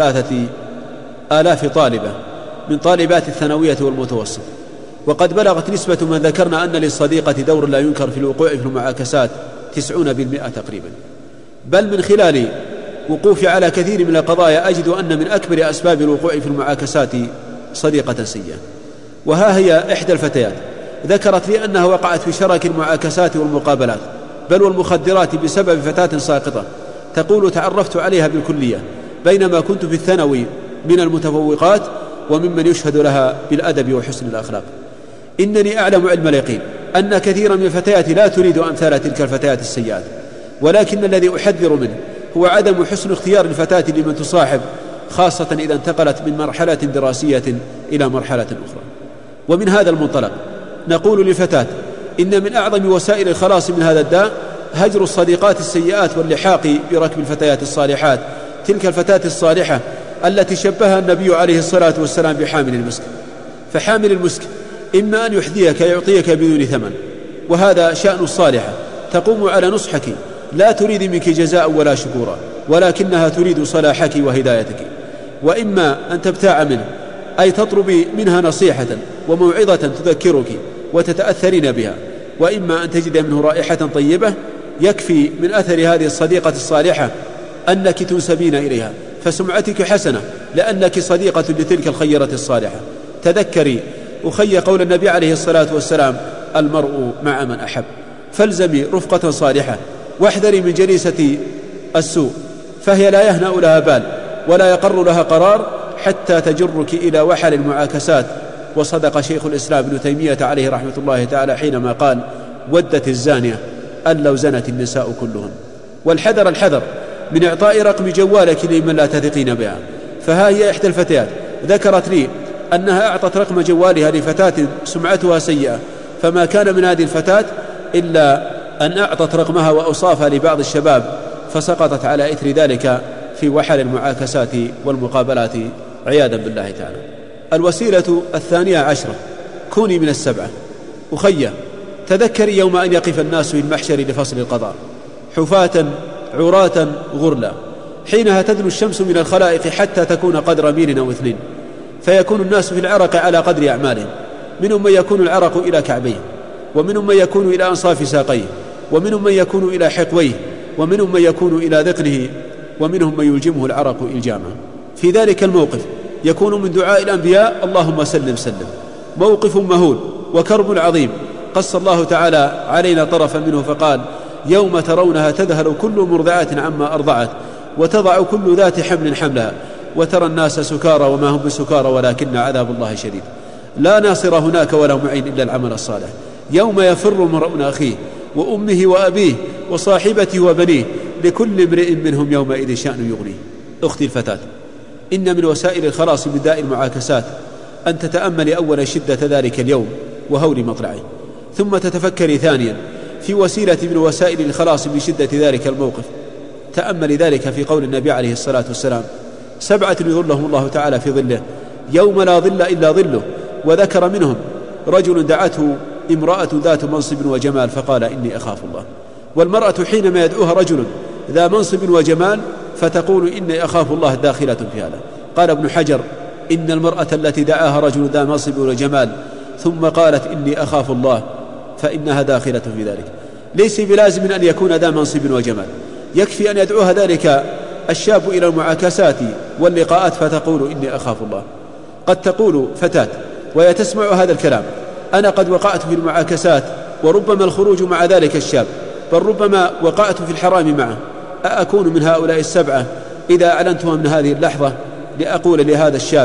3000 طالبة من طالبات الثانوية والمتوسط، وقد بلغت نسبة من ذكرنا أن للصديقة دور لا ينكر في الوقوع في المعاكسات 90% تقريبا. بل من خلال وقوفي على كثير من القضايا أجد أن من أكبر أسباب الوقوع في المعاكسات صديقة سيئة. وها هي إحدى الفتيات ذكرت لي أنها وقعت في شرك المعاكسات والمقابلات بل والمخدرات بسبب فتاة ساقطة. تقول: تعرفت عليها بالكلية بينما كنت في الثانوي من المتفوقات وممن يشهد لها بالأدب وحسن الأخلاق. إنني أعلم علم اليقين أن كثيرا من الفتيات لا تريد أمثال تلك الفتيات السيئات، ولكن الذي أحذر منه هو عدم حسن اختيار الفتاة لمن تصاحب، خاصة إذا انتقلت من مرحلة دراسية إلى مرحلة أخرى. ومن هذا المنطلق نقول للفتاة إن من أعظم وسائل الخلاص من هذا الداء هجر الصديقات السيئات واللحاق بركب الفتيات الصالحات، تلك الفتاة الصالحة التي شبهها النبي عليه الصلاة والسلام بحامل المسك. فحامل المسك إما أن يحذيك يعطيك بدون ثمن، وهذا شأن الصالحة، تقوم على نصحك لا تريد منك جزاء ولا شكورا، ولكنها تريد صلاحك وهدايتك. وإما أن تبتاع منه، أي تطلب منها نصيحة وموعظة تذكرك وتتأثرين بها، وإما أن تجد منه رائحة طيبة. يكفي من أثر هذه الصديقة الصالحة أنك تنسبين إليها، فسمعتك حسنة لأنك صديقة لتلك الخيرة الصالحة. تذكري أخي قول النبي عليه الصلاة والسلام: المرء مع من أحب. فالزمي رفقة صالحة، واحذري من جليسة السوء، فهي لا يهنأ لها بال ولا يقر لها قرار حتى تجرك إلى وحل المعاكسات. وصدق شيخ الإسلام ابن تيمية عليه رحمة الله تعالى حينما قال: ودت الزانية أن لو زنت النساء كلهن. والحذر الحذر من إعطاء رقم جوالك لمن لا تثقين بها. فها هي إحدى الفتيات ذكرت لي أنها أعطت رقم جوالها لفتاة سمعتها سيئة، فما كان من هذه الفتاة إلا أن أعطت رقمها وأوصافها لبعض الشباب، فسقطت على إثر ذلك في وحل المعاكسات والمقابلات عياذا بالله تعالى. الوسيلة 12 كوني من 7. أخيّة، تذكري يوم أن يقف الناس في المحشر لفصل القضاء حفاة عراة غرلا، حينها تدنو الشمس من الخلائق حتى تكون قدر ميل أو 2، فيكون الناس في العرق على قدر أعمالهم، منهم من يكون العرق إلى كعبيه، ومنهم من يكون إلى أنصاف ساقيه، ومنهم من يكون إلى حقويه، ومنهم من يكون إلى ذقنه، ومنهم من يلجمه العرق إلجاما. في ذلك الموقف يكون من دعاء الأنبياء: اللهم سلم سلم. موقف مهول وكرب عظيم، قص الله تعالى علينا طرفا منه فقال: يوم ترونها تذهل كل مرضعة عما أرضعت وتضع كل ذات حمل حملها وترى الناس سكارى وما هم بسكارى ولكن عذاب الله شديد. لا ناصر هناك ولا معين إلا العمل الصالح. يوم يفر المرء من أخيه وأمه وأبيه وصاحبته وبنيه لكل امرئ منهم يومئذ شأن يغنيه. أختي الفتاة، إن من وسائل الخلاص من داء المعاكسات أن تتأمل أول شدة ذلك اليوم وهول مطلعه، ثم تتفكري ثانيا في وسيلة من وسائل الخلاص من شدة ذلك الموقف. تأمل ذلك في قول النبي عليه الصلاة والسلام: 7 يظلهم الله تعالى في ظله يوم لا ظل إلا ظله. وذكر منهم رجل دعته امرأة ذات منصب وجمال فقال: إني أخاف الله. والمرأة حينما يدعوها رجل ذا منصب وجمال فتقول: إني أخاف الله داخلة في هذا. قال ابن حجر: إن المرأة التي دعاها رجل ذا منصب وجمال ثم قالت إني أخاف الله فإنها داخلة في ذلك. ليس بلازم أن يكون ذا منصب وجمال، يكفي أن يدعوها ذلك الشاب إلى المعاكسات واللقاءات فتقول: إني أخاف الله. قد تقول فتاة وهي تسمع هذا الكلام: أنا قد وقعت في المعاكسات، وربما الخروج مع ذلك الشاب، بل ربما وقعت في الحرام معه، أأكون من هؤلاء 7 إذا أعلنتها من هذه اللحظة لأقول لهذا الشاب: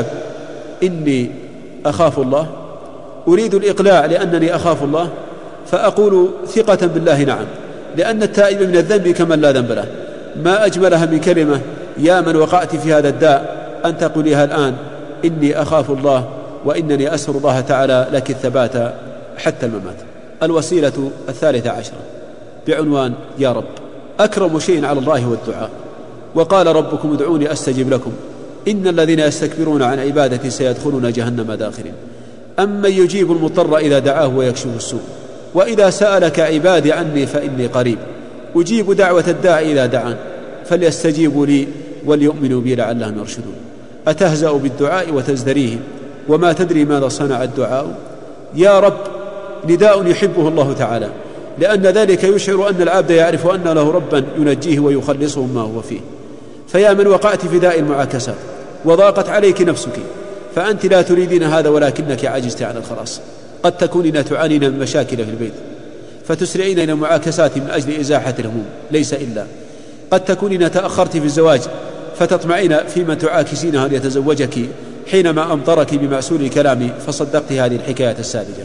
إني أخاف الله؟ أريد الإقلاع لأنني أخاف الله؟ فأقول ثقة بالله: نعم، لأن التائب من الذنب كمن لا ذنب له. ما أجملها من كلمة يا من وقعت في هذا الداء أن تقوليها الآن: إني أخاف الله، وإنني أسأل الله تعالى لك الثبات حتى الممات. الوسيلة 13 بعنوان: يا رب. أكرم شيء على الله هو الدعاء، وقال ربكم ادعوني أستجب لكم إن الذين يستكبرون عن عبادتي سيدخلون جهنم داخرين. أمن يجيب المضطر إذا دعاه ويكشف السوء وإذا سألك عبادي عني فإني قريب أجيب دعوة الداعي إذا دعان فليستجيبوا لي وليؤمنوا بي لعلهم يرشدون. أتهزأ بالدعاء وتزدريه وما تدري ماذا صنع الدعاء؟ يا رب نداء يحبه الله تعالى، لأن ذلك يشعر أن العبد يعرف أن له ربا ينجيه ويخلصه ما هو فيه. فيا من وقعت في داء المعاكسات وضاقت عليك نفسك، فأنت لا تريدين هذا ولكنك عجزت عن الخلاص. قد تكونين تعانين من مشاكل في البيت فتسرعين إلى المعاكسات من أجل إزاحة الهموم، ليس إلا. قد تكونين تأخرت في الزواج فتطمعين في من تعاكسينها ليتزوجك حينما أمطرك بمأسول الكلام فصدقت هذه الحكاية الساذجة.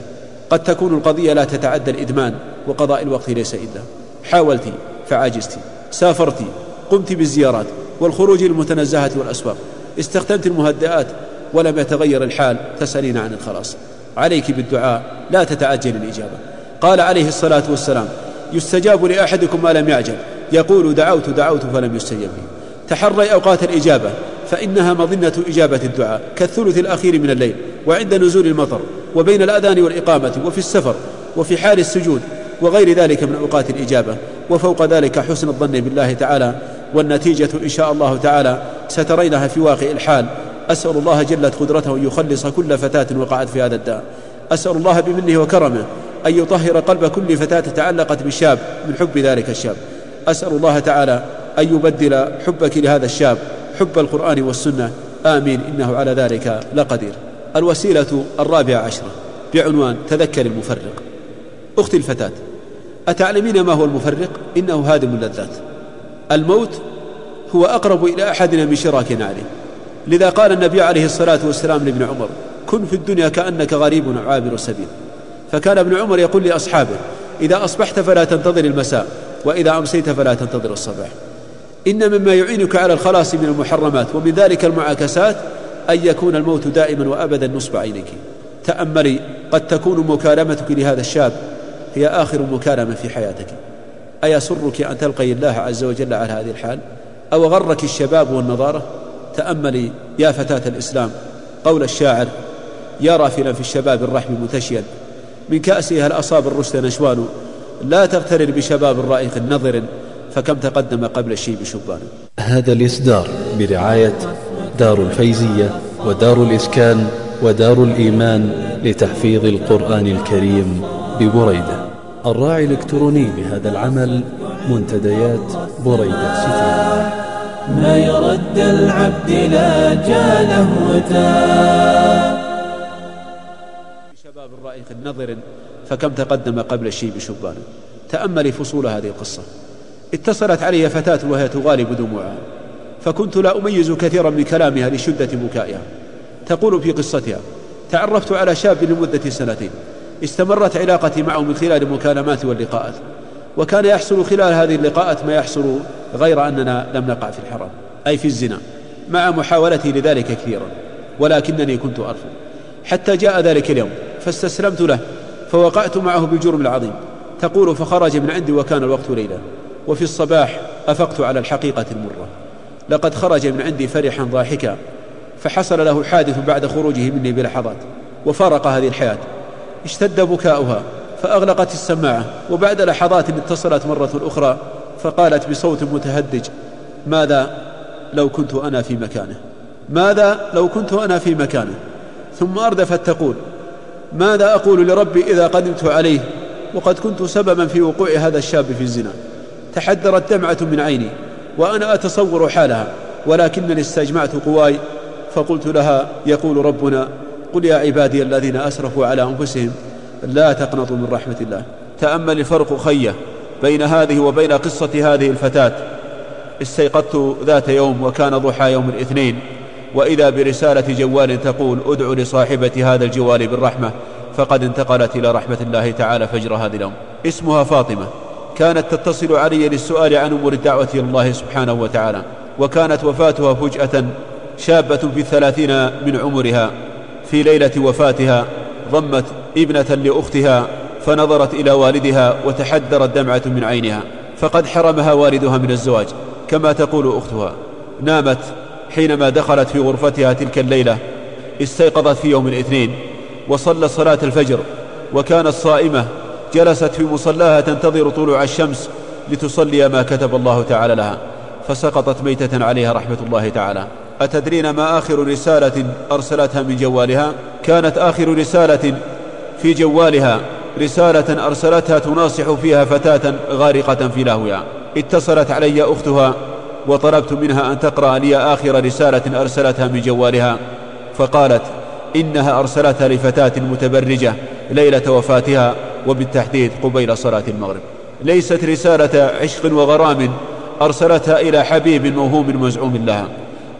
قد تكون القضية لا تتعدى الإدمان وقضاء الوقت ليس إلا. حاولت فعجزت، سافرت، قمت بالزيارات والخروج للمتنزهات والأسواق، استخدمت المهدئات ولم يتغير الحال، تسألين عن الخلاص. عليك بالدعاء، لا تتعجل الإجابة. قال عليه الصلاة والسلام: يستجاب لأحدكم ما لم يعجل، يقول دعوت فلم يستجب لي. تحري أوقات الإجابة فإنها مظنة إجابة الدعاء، كالثلث الأخير من الليل، وعند نزول المطر، وبين الأذان والإقامة، وفي السفر، وفي حال السجود، وغير ذلك من أوقات الإجابة. وفوق ذلك حسن الظن بالله تعالى، والنتيجة إن شاء الله تعالى سترينها في واقع الحال. أسأل الله جلت قدرته أن يخلص كل فتاة وقعت في هذا الداء. أسأل الله بمنه وكرمه أن يطهر قلب كل فتاة تعلقت بشاب من حب ذلك الشاب. أسأل الله تعالى أن يبدل حبك لهذا الشاب حب القرآن والسنة، آمين، إنه على ذلك لقدير. الوسيلة 14 بعنوان تذكر المفرق. أختي الفتاة، أتعلمين ما هو المفرق؟ إنه هادم اللذات. الموت هو أقرب إلى أحدنا من شراك عليه. لذا قال النبي عليه الصلاة والسلام لابن عمر: كن في الدنيا كأنك غريب أو عابر السبيل. فكان ابن عمر يقول لأصحابه: إذا أصبحت فلا تنتظر المساء، وإذا أمسيت فلا تنتظر الصباح. إن مما يعينك على الخلاص من المحرمات ومن ذلك المعاكسات أن يكون الموت دائما وأبدا نصب عينك. تأملي، قد تكون مكالمتك لهذا الشاب هي آخر مكالمة في حياتك. أيسرك أن تلقي الله عز وجل على هذه الحال؟ أو غرك الشباب والنضارة؟ تأملي يا فتاة الإسلام قول الشاعر: يا رافلا في الشباب الرحم متشيا، من كأسها الأصاب الرشد نشوان، لا تغترر بشباب رائق نظر، فكم تقدم قبل الشيب شبان. هذا الإصدار برعاية دار الفيزية ودار الإسكان ودار الإيمان لتحفيظ القرآن الكريم ببريدة. الراعي الإلكتروني لهذا العمل منتديات بريدة سيتي. ما يرد العبد لا جاله وتاب، شباب الرائق النظر، فكم تقدم قبل الشيب شبان. تأملي فصول هذه القصة. اتصلت علي فتاة وهي تغالب دموعها، فكنت لا أميز كثيرا من كلامها لشدة بكائها. تقول في قصتها: تعرفت على شاب لمدة 2 سنين، استمرت علاقتي معه من خلال المكالمات واللقاءات، وكان يحصل خلال هذه اللقاءات ما يحصل، غير أننا لم نقع في الحرام أي في الزنا، مع محاولتي لذلك كثيرا، ولكنني كنت أرفض. حتى جاء ذلك اليوم فاستسلمت له، فوقعت معه بالجرم العظيم. تقول: فخرج من عندي وكان الوقت ليلا، وفي الصباح أفقت على الحقيقة المرة. لقد خرج من عندي فرحا ضاحكا، فحصل له حادث بعد خروجه مني بلحظات، وفارق هذه الحياة. اشتد بكاؤها فأغلقت السماعة، وبعد لحظات اتصلت مرة أخرى فقالت بصوت متهدج: ماذا لو كنت أنا في مكانه؟ ماذا لو كنت أنا في مكانه؟ ثم أردفت تقول: ماذا أقول لربي إذا قدمت عليه وقد كنت سببا في وقوع هذا الشاب في الزنا؟ تحدرت دمعة من عيني وأنا أتصور حالها، ولكنني استجمعت قواي فقلت لها: يقول ربنا: قل يا عبادي الذين أسرفوا على أنفسهم لا تقنطوا من رحمة الله. تأمل الفرق خيه بين هذه وبين قصة هذه الفتاة. استيقظت ذات يوم وكان ضحى يوم الاثنين، وإذا برسالة جوال تقول: ادعو لصاحبة هذا الجوال بالرحمة فقد انتقلت إلى رحمة الله تعالى فجر هذا اليوم. اسمها فاطمة، كانت تتصل علي للسؤال عن أمور الدعوة إلى الله سبحانه وتعالى، وكانت وفاتها فجأة. شابة في 30 من عمرها، في ليلة وفاتها ضمت ابنة لأختها فنظرت إلى والدها وتحدرت دمعة من عينها، فقد حرمها والدها من الزواج كما تقول أختها. نامت حينما دخلت في غرفتها تلك الليلة. استيقظت في يوم الاثنين وصلت صلاة الفجر، وكانت صائمة، جلست في مصلاها تنتظر طلوع الشمس لتصلي ما كتب الله تعالى لها، فسقطت ميتة عليها رحمة الله تعالى. أتدرين ما آخر رسالة أرسلتها من جوالها؟ كانت آخر رسالة في جوالها رسالة أرسلتها تناصح فيها فتاة غارقة في لهوها. اتصلت علي أختها وطلبت منها أن تقرأ لي آخر رسالة أرسلتها من جوالها، فقالت إنها أرسلتها لفتاة متبرجة ليلة وفاتها، وبالتحديد قبيل صلاة المغرب. ليست رسالة عشق وغرام أرسلتها إلى حبيب موهوم مزعوم لها،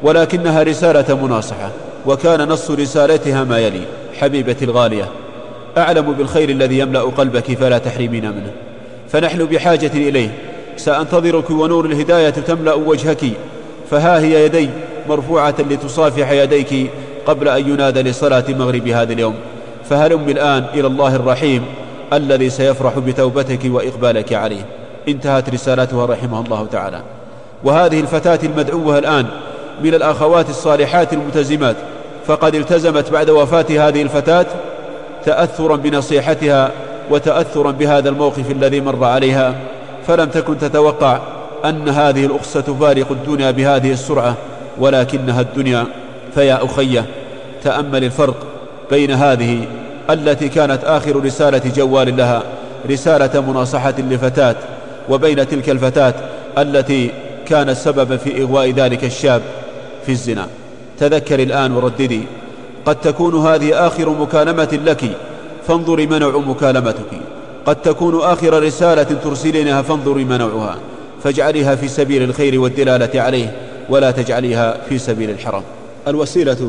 ولكنها رسالة مناصحة. وكان نص رسالتها ما يلي: حبيبتي الغالية، أعلم بالخير الذي يملأ قلبك فلا تحرمين منه، فنحن بحاجة إليه. سأنتظرك ونور الهداية تملأ وجهك، فها هي يدي مرفوعة لتصافح يديك قبل أن ينادى لصلاة مغرب هذا اليوم، فهلم الآن إلى الله الرحيم الذي سيفرح بتوبتك وإقبالك عليه. انتهت رسالتها رحمه الله تعالى. وهذه الفتاة المدعوة الآن من الأخوات الصالحات الملتزمات، فقد التزمت بعد وفاة هذه الفتاة تأثرا بنصيحتها وتأثرا بهذا الموقف الذي مر عليها، فلم تكن تتوقع أن هذه الأخت ستفارق الدنيا بهذه السرعة، ولكنها الدنيا. فيا أخيه، تأمل الفرق بين هذه التي كانت آخر رسالة جوال لها رسالة مناصحة لفتاة، وبين تلك الفتاة التي كانت سببا في إغواء ذلك الشاب في الزنا. تذكري الآن ورددي، قد تكون هذه آخر مكالمة لك، فانظري ما نوع مكالمتك. قد تكون آخر رسالة ترسلينها، فانظري ما نوعها، فاجعليها في سبيل الخير والدلالة عليه، ولا تجعليها في سبيل الحرام. الوسيلة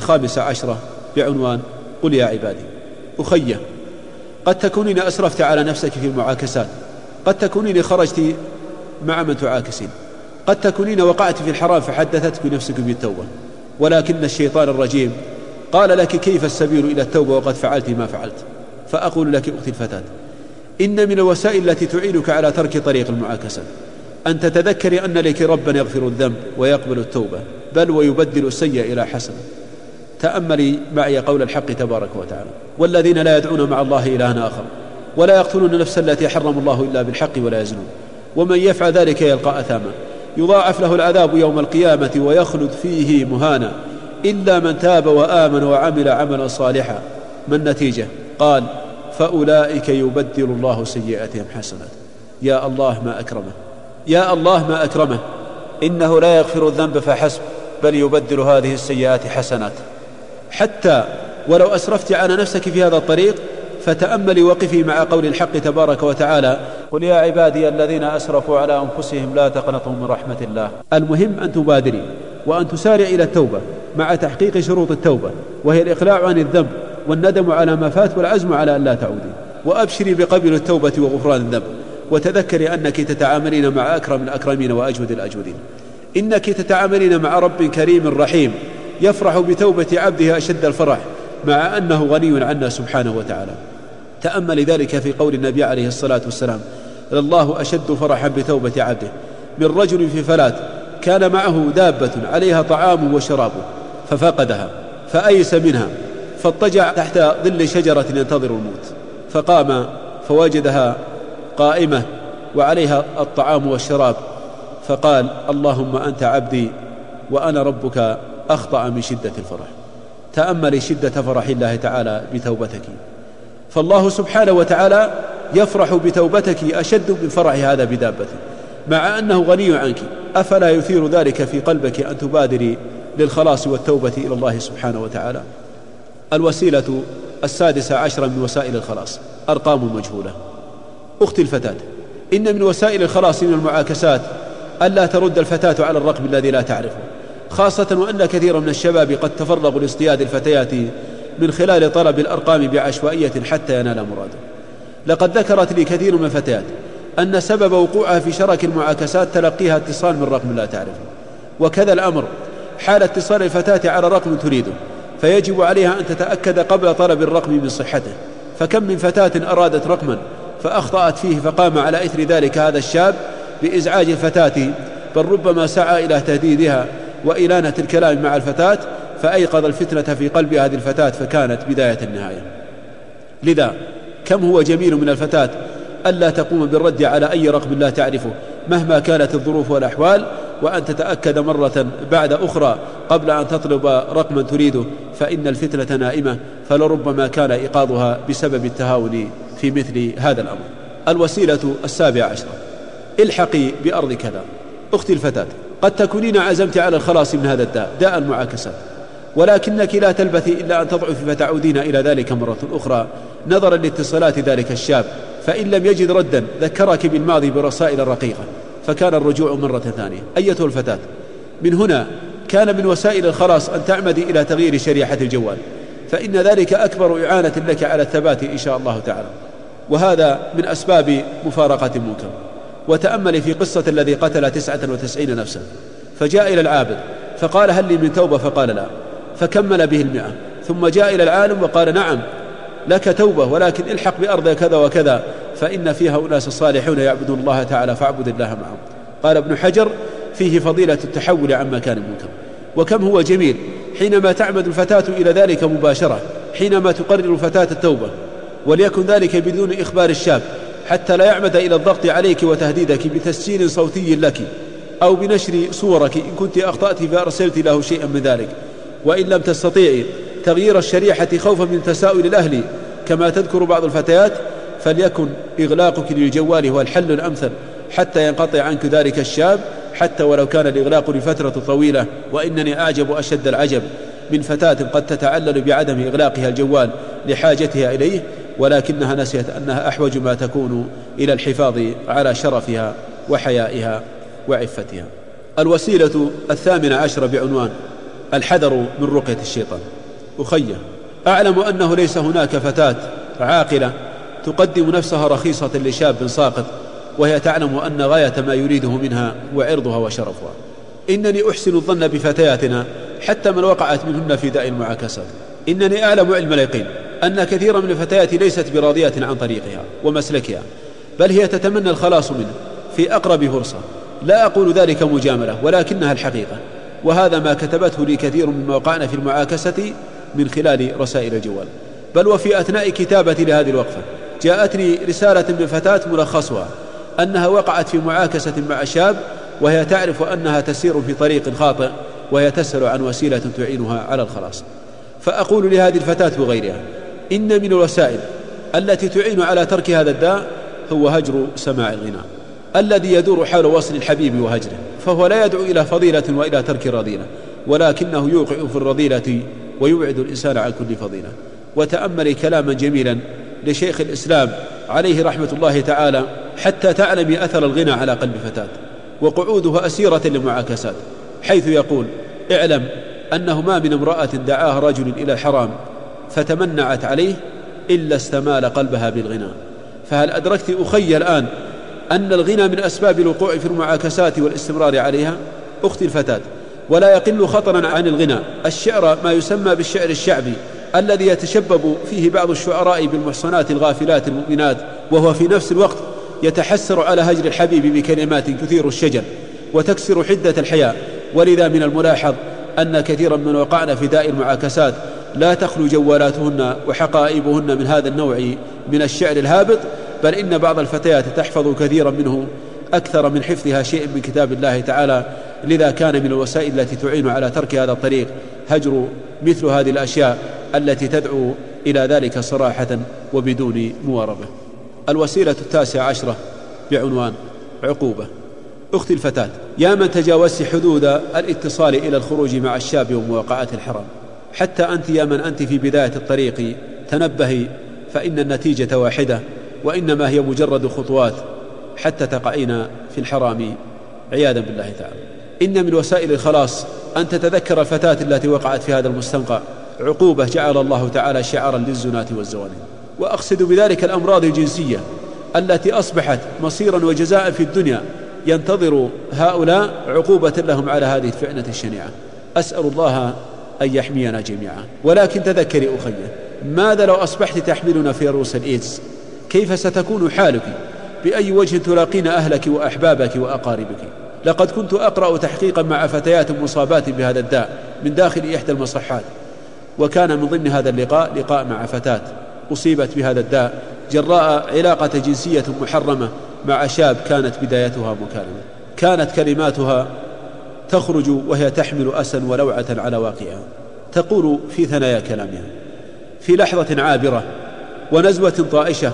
15 بعنوان قل يا عبادي. أخي، قد تكونين أسرفت على نفسك في المعاكسات، قد تكونين خرجت مع من تعاكسين، قد تكونين وقعت في الحرام فحدثتك بنفسك بالتوبة، ولكن الشيطان الرجيم قال لك كيف السبيل إلى التوبة وقد فعلت ما فعلت. فأقول لك أختي الفتاة، إن من الوسائل التي تعينك على ترك طريق المعاكسة أن تتذكري أن لك ربا يغفر الذنب ويقبل التوبة، بل ويبدل السيء إلى حسنة. تأملي معي قول الحق تبارك وتعالى: والذين لا يدعون مع الله إلها آخر ولا يقتلون النفس التي حرم الله إلا بالحق ولا يزنون ومن يفعل ذلك يلقى أثاما يضاعف له العذاب يوم القيامة ويخلد فيه مهانا إلا من تاب وآمن وعمل عملا صالحا. ما النتيجة؟ قال: فأولئك يبدل الله سيئاتهم حسنات. يا الله ما أكرمه، يا الله ما أكرمه، إنه لا يغفر الذنب فحسب، بل يبدل هذه السيئات حسنات. حتى ولو أسرفت على نفسك في هذا الطريق فتأملي وقفي مع قول الحق تبارك وتعالى: قل يا عبادي الذين أسرفوا على أنفسهم لا تقنطوا من رحمة الله. المهم أن تبادري وأن تسارع إلى التوبة مع تحقيق شروط التوبة، وهي الإقلاع عن الذنب والندم على ما فات والعزم على أن لا تعودي، وأبشري بقبل التوبة وغفران الذنب، وتذكري أنك تتعاملين مع أكرم الأكرمين وأجود الأجودين، إنك تتعاملين مع رب كريم رحيم يفرح بتوبة عبده أشد الفرح مع أنه غني عنا سبحانه وتعالى. تأمل ذلك في قول النبي عليه الصلاة والسلام: الله أشد فرحا بتوبة عبده من رجل في فلاة كان معه دابة عليها طعام وشرابه ففقدها فأيس منها فاضطجع تحت ظل شجرة ينتظر الموت، فقام فوجدها قائمة وعليها الطعام والشراب، فقال: اللهم أنت عبدي وأنا ربك، أخطأ من شدة الفرح. تأملي شدة فرح الله تعالى بتوبتك، فالله سبحانه وتعالى يفرح بتوبتك أشد من فرح هذا بدابته مع أنه غني عنك. أفلا يثير ذلك في قلبك أن تبادري للخلاص والتوبة إلى الله سبحانه وتعالى؟ الوسيلة 16 من وسائل الخلاص، أرقام مجهولة. أختي الفتاة، إن من وسائل الخلاص من المعاكسات ألا ترد الفتاة على الرقم الذي لا تعرفه، خاصة وأن كثيرا من الشباب قد تفرغوا لاصطياد الفتيات من خلال طلب الأرقام بعشوائية حتى ينال مراده. لقد ذكرت لي كثير من الفتيات أن سبب وقوعها في شرك المعاكسات تلقيها اتصال من رقم لا تعرفه، وكذا الأمر حال اتصال الفتاة على رقم تريده، فيجب عليها أن تتأكد قبل طلب الرقم من صحته. فكم من فتاة أرادت رقما فأخطأت فيه، فقام على إثر ذلك هذا الشاب بإزعاج الفتاة، بل ربما سعى إلى تهديدها وإلانة الكلام مع الفتاة، فأيقظ الفتنة في قلب هذه الفتاة، فكانت بداية النهاية. لذا كم هو جميل من الفتاة ألا تقوم بالرد على أي رقم لا تعرفه مهما كانت الظروف والأحوال، وأن تتأكد مرة بعد أخرى قبل أن تطلب رقما تريده، فإن الفتنة نائمة، فلربما كان إيقاظها بسبب التهاون في مثل هذا الأمر. الوسيلة 17، الحقي بأرض كذا. أختي الفتاة، قد تكونين عزمت على الخلاص من هذا الداء، داء المعاكسات، ولكنك لا تلبثي إلا أن تضعفي فتعودين إلى ذلك مرة أخرى نظرا لاتصالات ذلك الشاب، فإن لم يجد ردا ذكرك بالماضي برسائل رقيقة، فكان الرجوع مرة ثانية. أيتها الفتاة، من هنا كان من وسائل الخلاص أن تعمدي إلى تغيير شريحة الجوال، فإن ذلك أكبر إعانة لك على الثبات إن شاء الله تعالى. وهذا من أسباب مفارقة المنكر. وتأمل في قصة الذي قتل 99 نفسا، فجاء إلى العابد فقال هل لي من توبة؟ فقال لا، فكمل به 100. ثم جاء إلى العالم وقال نعم لك توبة، ولكن الحق بأرض كذا وكذا فإن فيها أناس صالحون يعبدون الله تعالى فاعبد الله معهم. قال ابن حجر فيه فضيلة التحول عن مكان المنكر. وكم هو جميل حينما تعمد الفتاة إلى ذلك مباشرة، حينما تقرر الفتاة التوبة، وليكن ذلك بدون إخبار الشاب حتى لا يعمد إلى الضغط عليك وتهديدك بتسجيل صوتي لك أو بنشر صورك إن كنت أخطأت فأرسلت له شيئا من ذلك. وإن لم تستطيعي تغيير الشريحة خوفا من تساؤل الأهل كما تذكر بعض الفتيات، فليكن إغلاقك للجوال هو الحل الأمثل حتى ينقطع عنك ذلك الشاب، حتى ولو كان الإغلاق لفترة طويلة. وإنني أعجب أشد العجب من فتاة قد تتعلل بعدم إغلاقها الجوال لحاجتها إليه، ولكنها نسيت أنها أحوج ما تكون إلى الحفاظ على شرفها وحيائها وعفتها. الوسيلة 18 بعنوان الحذر من رقية الشيطان. أخي، أعلم أنه ليس هناك فتاة عاقلة تقدم نفسها رخيصة لشاب ساقط وهي تعلم أن غاية ما يريده منها هو عرضها وشرفها. إنني أحسن الظن بفتياتنا حتى من وقعت منهن في داء المعاكسات. إنني أعلم علم اليقين أن كثيرا من الفتيات ليست براضية عن طريقها ومسلكها، بل هي تتمنى الخلاص منه في أقرب فرصة. لا أقول ذلك مجاملة، ولكنها الحقيقة، وهذا ما كتبته لي كثير من وقعنا في المعاكسة من خلال رسائل الجوال. بل وفي أثناء كتابتي لهذه الوقفة جاءتني رسالة من فتاة ملخصها أنها وقعت في معاكسة مع شاب وهي تعرف أنها تسير في طريق خاطئ، وهي تسأل عن وسيلة تعينها على الخلاص. فأقول لهذه الفتاة وغيرها إن من الوسائل التي تعين على ترك هذا الداء هو هجر سماع الغناء الذي يدور حول وصل الحبيب وهجره، فهو لا يدعو إلى فضيلة وإلى ترك الرذيلة، ولكنه يوقع في الرذيلة ويبعد الإنسان عن كل فضيلة. وتأمل كلاما جميلا لشيخ الإسلام عليه رحمة الله تعالى حتى تعلمي أثر الغنى على قلب فتاة وقعودها أسيرة للمعاكسات، حيث يقول: اعلم أنه ما من امرأة دعاها رجل إلى الحرام فتمنعت عليه إلا استمال قلبها بالغنى. فهل أدركت أخي الآن أن الغنى من أسباب الوقوع في المعاكسات والاستمرار عليها؟ أختي الفتاة، ولا يقل خطرا عن الغنى الشعر، ما يسمى بالشعر الشعبي، الذي يتشبب فيه بعض الشعراء بالمحصنات الغافلات المؤمنات، وهو في نفس الوقت يتحسر على هجر الحبيب بكلمات تثير الشجن وتكسر حدة الحياء. ولذا من الملاحظ أن كثيرا من وقعنا في داء المعاكسات لا تخلو جوالاتهن وحقائبهن من هذا النوع من الشعر الهابط، بل إن بعض الفتيات تحفظ كثيرا منه أكثر من حفظها شيء من كتاب الله تعالى. لذا كان من الوسائل التي تعين على ترك هذا الطريق هجر مثل هذه الأشياء التي تدعو إلى ذلك صراحة وبدون مواربة. الوسيلة 19 بعنوان عقوبة. أختي الفتاة، يا من تجاوزت حدود الاتصال إلى الخروج مع الشاب ومواقعة الحرام، حتى أنت يا من أنت في بداية الطريق تنبهي، فإن النتيجة واحدة، وإنما هي مجرد خطوات حتى تقعين في الحرام عياذا بالله تعالى. إن من وسائل الخلاص أن تتذكر الفتاة التي وقعت في هذا المستنقع عقوبة جعل الله تعالى شعارا للزناة والزواني، وأقصد بذلك الأمراض الجنسية التي أصبحت مصيرا وجزاء في الدنيا، ينتظر هؤلاء عقوبة لهم على هذه الفئنة الشنيعة. أسأل الله أن يحمينا جميعا. ولكن تذكري أخي، ماذا لو أصبحت تحملنا فيروس الإيدز؟ كيف ستكون حالك؟ بأي وجه تلاقين أهلك وأحبابك وأقاربك؟ لقد كنت أقرأ تحقيقا مع فتيات مصابات بهذا الداء من داخل إحدى المصحات، وكان من ضمن هذا اللقاء لقاء مع فتاة أصيبت بهذا الداء جراء علاقة جنسية محرمة مع شاب كانت بدايتها مكالمة. كانت كلماتها تخرج وهي تحمل أسا ولوعة على واقعها. تقول في ثنايا كلامها: في لحظة عابرة ونزوة طائشة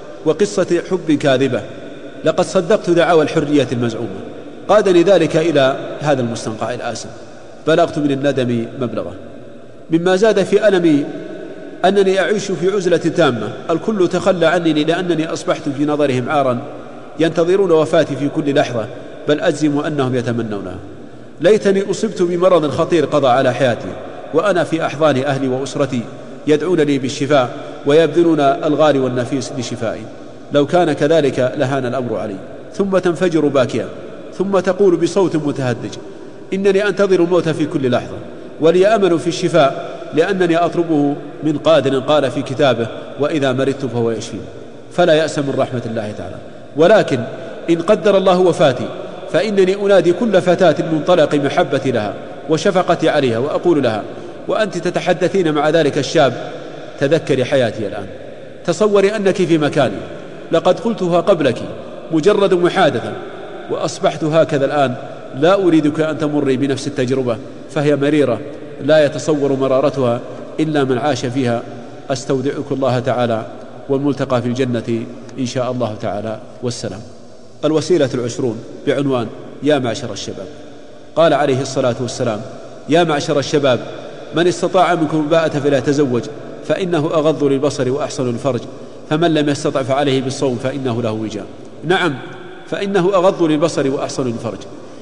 وقصة حب كاذبة، لقد صدقت دعاوى الحرية المزعومة، قادني ذلك إلى هذا المستنقع الآسف. بلغت من الندم مبلغه. مما زاد في ألمي أنني أعيش في عزلة تامة، الكل تخلى عني لأنني أصبحت في نظرهم عارا، ينتظرون وفاتي في كل لحظة، بل أجزم أنهم يتمنونها. ليتني أصبت بمرض خطير قضى على حياتي وأنا في أحضان أهلي وأسرتي، يدعون لي بالشفاء ويبذلون الغالي والنفيس لشفائي. لو كان كذلك لهان الأمر علي. ثم تنفجر باكيا، ثم تقول بصوت متهدج: إنني أنتظر الموت في كل لحظة، ولي أمل في الشفاء، لأنني أطلبه من قادر قال في كتابه: وإذا مرضت فهو يشفين. فلا يأس من رحمة الله تعالى. ولكن إن قدر الله وفاتي فإنني أنادي كل فتاة منطلق محبتي لها وشفقتي عليها، وأقول لها: وأنت تتحدثين مع ذلك الشاب، تذكري حياتي الآن، تصوري أنك في مكاني، لقد قلتها قبلك مجرد محادثة، وأصبحت هكذا الآن. لا أريدك أن تمري بنفس التجربة، فهي مريرة لا يتصور مرارتها إلا من عاش فيها. أستودعك الله تعالى، والملتقى في الجنة إن شاء الله تعالى، والسلام. الوسيلة 20 بعنوان: يا معشر الشباب. قال عليه الصلاة والسلام: يا معشر الشباب، من استطاع منكم الباءة فلا يتزوج، فإنه أغض للبصر وأحسن الفرج، فمن لم يستطع فعليه بالصوم فإنه له وجاء. نعم، فإنه أغض للبصر وأحسن الفرج.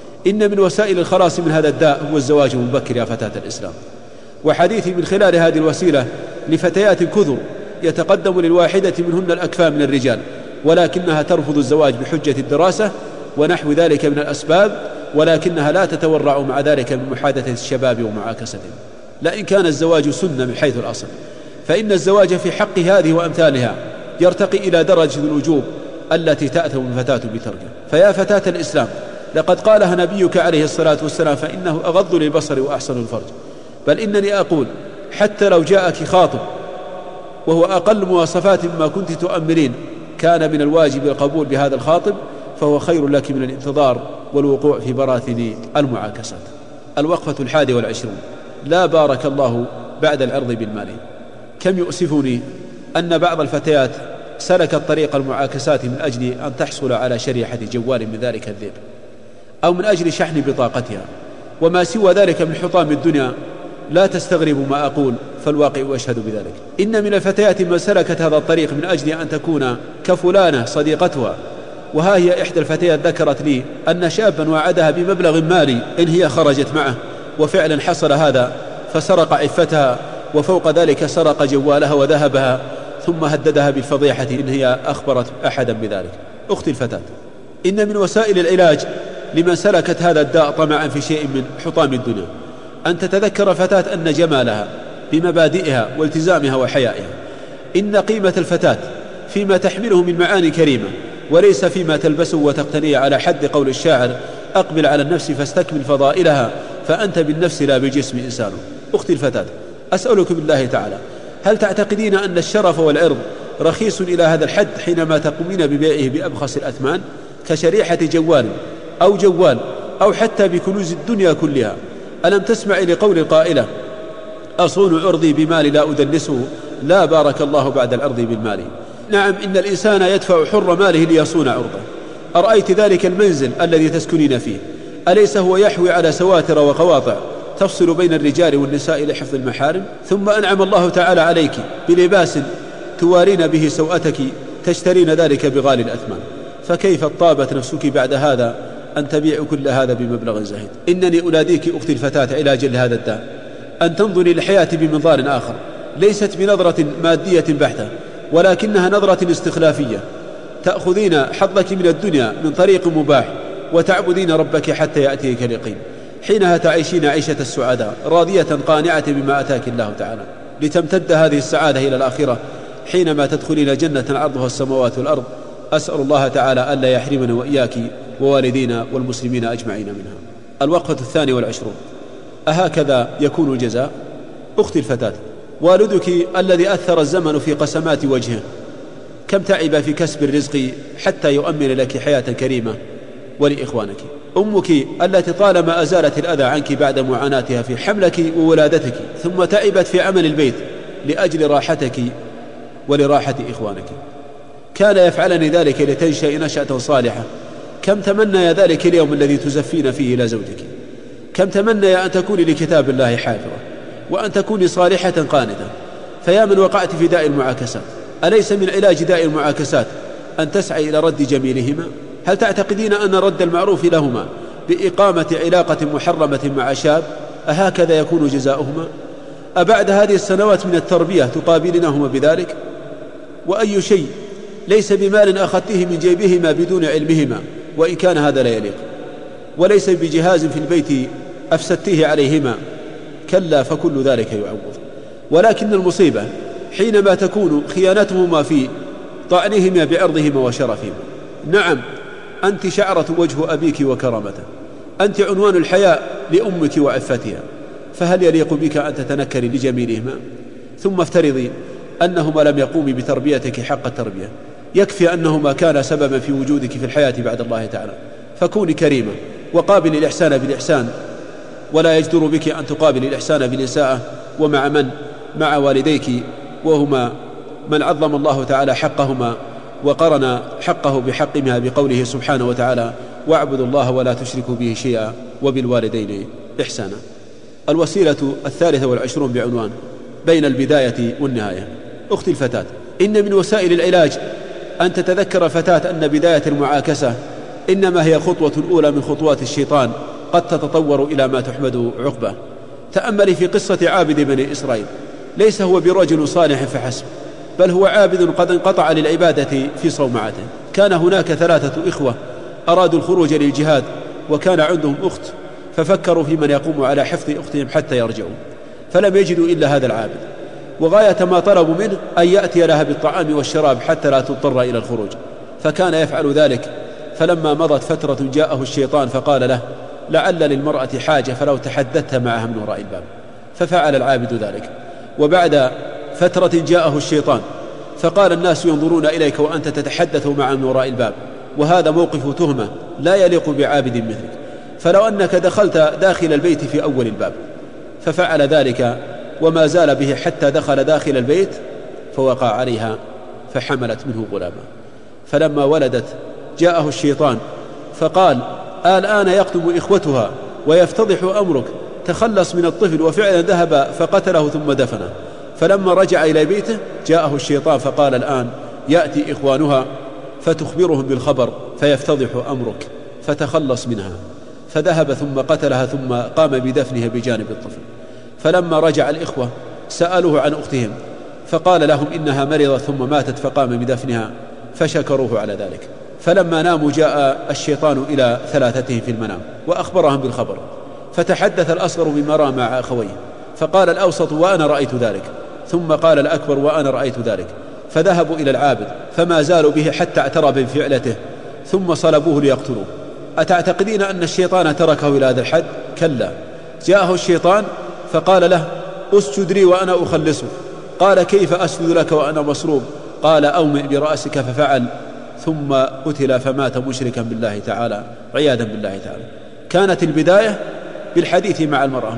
إن من وسائل الخلاص من هذا الداء هو الزواج المبكر يا فتاة الإسلام. وحديثي من خلال هذه الوسيلة لفتيات كثر يتقدم للواحدة منهن الأكفاء من الرجال، ولكنها ترفض الزواج بحجة الدراسة ونحو ذلك من الأسباب، ولكنها لا تتورع مع ذلك من محادثة الشباب ومعاكستهم. لئن كان الزواج سنة من حيث الأصل، فإن الزواج في حق هذه وأمثالها يرتقي إلى درجة الوجوب التي تأثم الفتاة بتركه. فيا فتاة الإسلام، لقد قالها نبيك عليه الصلاة والسلام: فإنه أغض للبصر وأحسن الفرج. بل إنني أقول: حتى لو جاءك خاطب وهو أقل مواصفات مما كنت تؤملين، كان من الواجب القبول بهذا الخاطب، فهو خير لك من الانتظار والوقوع في براثن المعاكسات. الوقفة 21: لا بارك الله بعد العرض بالمال. كم يؤسفني أن بعض الفتيات سلكت طريق المعاكسات من أجل أن تحصل على شريحة جوال من ذلك الذئب، أو من أجل شحن بطاقتها، وما سوى ذلك من حطام الدنيا. لا تستغربوا ما أقول، فالواقع يشهد بذلك. إن من الفتيات من سلكت هذا الطريق من أجل أن تكون كفلانة صديقتها. وها هي إحدى الفتيات ذكرت لي أن شابا وعدها بمبلغ مالي إن هي خرجت معه، وفعلا حصل هذا، فسرق عفتها، وفوق ذلك سرق جوالها وذهبها، ثم هددها بالفضيحة إن هي أخبرت أحدا بذلك. أختي الفتاة، إن من وسائل العلاج لمن سلكت هذا الداء طمعا في شيء من حطام الدنيا أن تتذكر فتاة أن جمالها بمبادئها والتزامها وحيائها. إن قيمة الفتاة فيما تحمله من معاني كريمة، وليس فيما تلبسه وتقتنيه، على حد قول الشاعر: أقبل على النفس فاستكمل فضائلها، فأنت بالنفس لا بالجسم إنسان. أختي الفتاة، أسألك بالله تعالى، هل تعتقدين أن الشرف والعرض رخيص إلى هذا الحد حينما تقومين ببيعه بأبخس الأثمان كشريحة جوال أو حتى بكنوز الدنيا كلها؟ ألم تسمعي لقول القائلة: أصون عرضي بمال لا أدنسه، لا بارك الله بعد العرض بالمال. نعم، إن الإنسان يدفع حر ماله ليصون عرضه. أرأيت ذلك المنزل الذي تسكنين فيه، أليس هو يحوي على سواتر وقواطع تفصل بين الرجال والنساء لحفظ المحارم؟ ثم أنعم الله تعالى عليك بلباس توارين به سوءتك، تشترين ذلك بغالي الأثمان، فكيف طابت نفسك بعد هذا أن تبيع كل هذا بمبلغ زهيد؟ إنني أناديك أختي الفتاة علاجا لهذا الداء أن تنظري للحياة بمنظار آخر، ليست بنظرة مادية بحتة، ولكنها نظرة استخلافية. تأخذين حظك من الدنيا من طريق مباح، وتعبدين ربك حتى يأتيك اليقين. حينها تعيشين عيشة السعادة، راضية قانعة بما أتاك الله تعالى، لتمتد هذه السعادة إلى الآخرة حينما تدخلين جنة عرضها السماوات والأرض. أسأل الله تعالى ألا يحرمنا وإياك ووالدينا والمسلمين أجمعين منها. الوقفة 22: أهكذا يكون الجزاء؟ أختي الفتاة، والدك الذي أثر الزمن في قسمات وجهه كم تعب في كسب الرزق حتى يؤمن لك حياة كريمة ولإخوانك. أمك التي طالما أزالت الأذى عنك بعد معاناتها في حملك وولادتك، ثم تعبت في عمل البيت لأجل راحتك ولراحة إخوانك، كان يفعلن ذلك لتنشأ نشأة صالحة. كم تمنى ذلك اليوم الذي تزفين فيه إلى زوجك، كم تمنى أن تكوني لكتاب الله حافظة، وأن تكوني صالحة قانتة. فيا من وقعت في داء المعاكسات، أليس من علاج داء المعاكسات أن تسعي إلى رد جميلهما؟ هل تعتقدين أن رد المعروف لهما بإقامة علاقة محرمة مع شاب أهكذا يكون جزاؤهما؟ أبعد هذه السنوات من التربية تقابلنهما بذلك؟ وأي شيء ليس بمال أخذته من جيبهما بدون علمهما، وإن كان هذا لا يليق، وليس بجهاز في البيت أفسدته عليهما، كلا فكل ذلك يعوض. ولكن المصيبة حينما تكون خيانتهما في طعنهما بعرضهما وشرفهما. نعم، أنت شعرة وجه أبيك وكرامته، أنت عنوان الحياء لأمك وعفتها، فهل يليق بك أن تتنكري لجميلهما؟ ثم افترضي أنهما لم يقوموا بتربيتك حق التربية، يكفي أنهما كان سببا في وجودك في الحياة بعد الله تعالى، فكوني كريمة وقابل الإحسان بالإحسان، ولا يجدر بك أن تقابل الإحسان بالإساءة. ومع من؟ مع والديك، وهما من عظم الله تعالى حقهما وقرن حقه بحقهما بقوله سبحانه وتعالى: واعبدوا الله ولا تشركوا به شيئا وبالوالدين إحسانا. الوسيلة 23 بعنوان بين البداية والنهاية. أختي الفتاة، إن من وسائل العلاج أن تتذكر الفتاة أن بداية المعاكسة إنما هي خطوة أولى من خطوات الشيطان قد تتطور إلى ما تحمد عقبه. تأملي في قصة عابد بني إسرائيل، ليس هو برجل صالح فحسب، بل هو عابد قد انقطع للعبادة في صومعته. كان هناك 3 إخوة أرادوا الخروج للجهاد، وكان عندهم أخت، ففكروا في من يقوم على حفظ أختهم حتى يرجعوا، فلم يجدوا إلا هذا العابد، وغاية ما طلبوا منه أن يأتي لها بالطعام والشراب حتى لا تضطر إلى الخروج، فكان يفعل ذلك. فلما مضت فترة جاءه الشيطان فقال له: لعل للمرأة حاجة فلو تحدثت معها من وراء الباب، ففعل العابد ذلك. وبعد فترة جاءه الشيطان فقال: الناس ينظرون إليك وأنت تتحدث معها من وراء الباب، وهذا موقف تهمة لا يليق بعابد مثلك، فلو أنك دخلت داخل البيت في أول الباب. ففعل ذلك وما زال به حتى دخل داخل البيت، فوقع عليها فحملت منه غلاما. فلما ولدت جاءه الشيطان فقال: الآن يقتل إخوتها ويفتضح أمرك، تخلص من الطفل. وفعلا ذهب فقتله ثم دفنه. فلما رجع إلى بيته جاءه الشيطان فقال: الآن يأتي إخوانها فتخبرهم بالخبر فيفتضح أمرك، فتخلص منها. فذهب ثم قتلها ثم قام بدفنها بجانب الطفل. فلما رجع الإخوة سألوه عن أختهم فقال لهم إنها مرضت ثم ماتت، فقام بدفنها، فشكروه على ذلك. فلما ناموا جاء الشيطان إلى 3 في المنام وأخبرهم بالخبر، فتحدث الأصغر بما رأى مع أخويه، فقال الأوسط: وأنا رأيت ذلك، ثم قال الأكبر: وأنا رأيت ذلك. فذهبوا إلى العابد فما زالوا به حتى اعترف بفعلته، ثم صلبوه ليقتلوه. أتعتقدين أن الشيطان تركه إلى هذا الحد؟ كلا، جاءه الشيطان فقال له: اسجد لي وأنا أخلصك. قال: كيف أسجد لك وأنا مصروب؟ قال: أومئ برأسك. ففعل، ثم قتل فمات مشركا بالله تعالى عياذا بالله تعالى. كانت البداية بالحديث مع المرأة،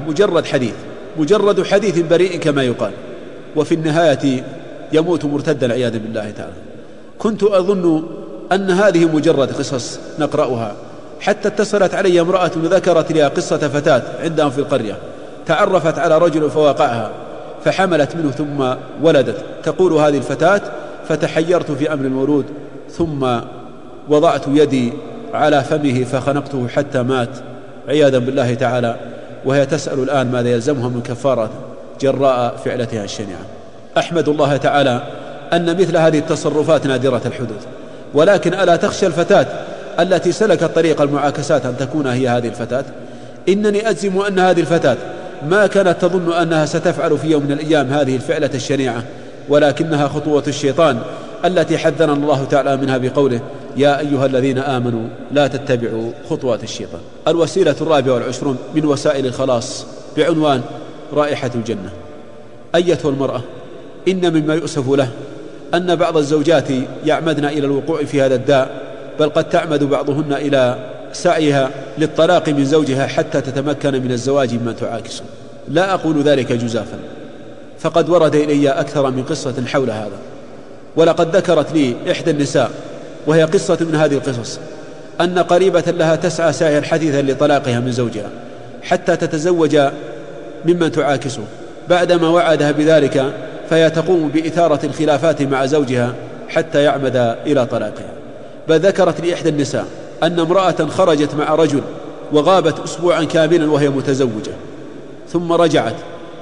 مجرد حديث بريء كما يقال، وفي النهاية يموت مرتدا عياذا بالله تعالى. كنت أظن أن هذه مجرد قصص نقرأها، حتى اتصلت علي امرأة ذكرت لي قصة فتاة عندهم في القرية تعرفت على رجل فوقعها فحملت منه ثم ولدت. تقول هذه الفتاة: فتحيرت في أمر المولود، ثم وضعت يدي على فمه فخنقته حتى مات عياذا بالله تعالى، وهي تسأل الآن ماذا يلزمها من كفارة جراء فعلتها الشنيعة. أحمد الله تعالى أن مثل هذه التصرفات نادرة الحدوث، ولكن ألا تخشى الفتاة التي سلكت طريق المعاكسات أن تكون هي هذه الفتاة؟ إنني أجزم أن هذه الفتاة ما كانت تظن أنها ستفعل في يوم من الأيام هذه الفعلة الشنيعة، ولكنها خطوة الشيطان التي حذرنا الله تعالى منها بقوله: يا أيها الذين آمنوا لا تتبعوا خطوات الشيطان. الوسيلة 24 من وسائل الخلاص بعنوان رائحة الجنة. أيتها المرأة، إن مما يؤسف له أن بعض الزوجات يعمدن إلى الوقوع في هذا الداء، بل قد تعمد بعضهن إلى سعيها للطلاق من زوجها حتى تتمكن من الزواج ممن تعاكسه. لا أقول ذلك جزافا، فقد ورد إلي أكثر من قصة حول هذا، ولقد ذكرت لي إحدى النساء وهي قصة من هذه القصص أن قريبة لها تسعى سعيا حثيثا لطلاقها من زوجها حتى تتزوج ممن تعاكسه. بعدما وعدها بذلك فهي تقوم بإثارة الخلافات مع زوجها حتى يعمد إلى طلاقها. بل ذكرت لي إحدى النساء أن امرأة خرجت مع رجل وغابت أسبوعا كاملا وهي متزوجة، ثم رجعت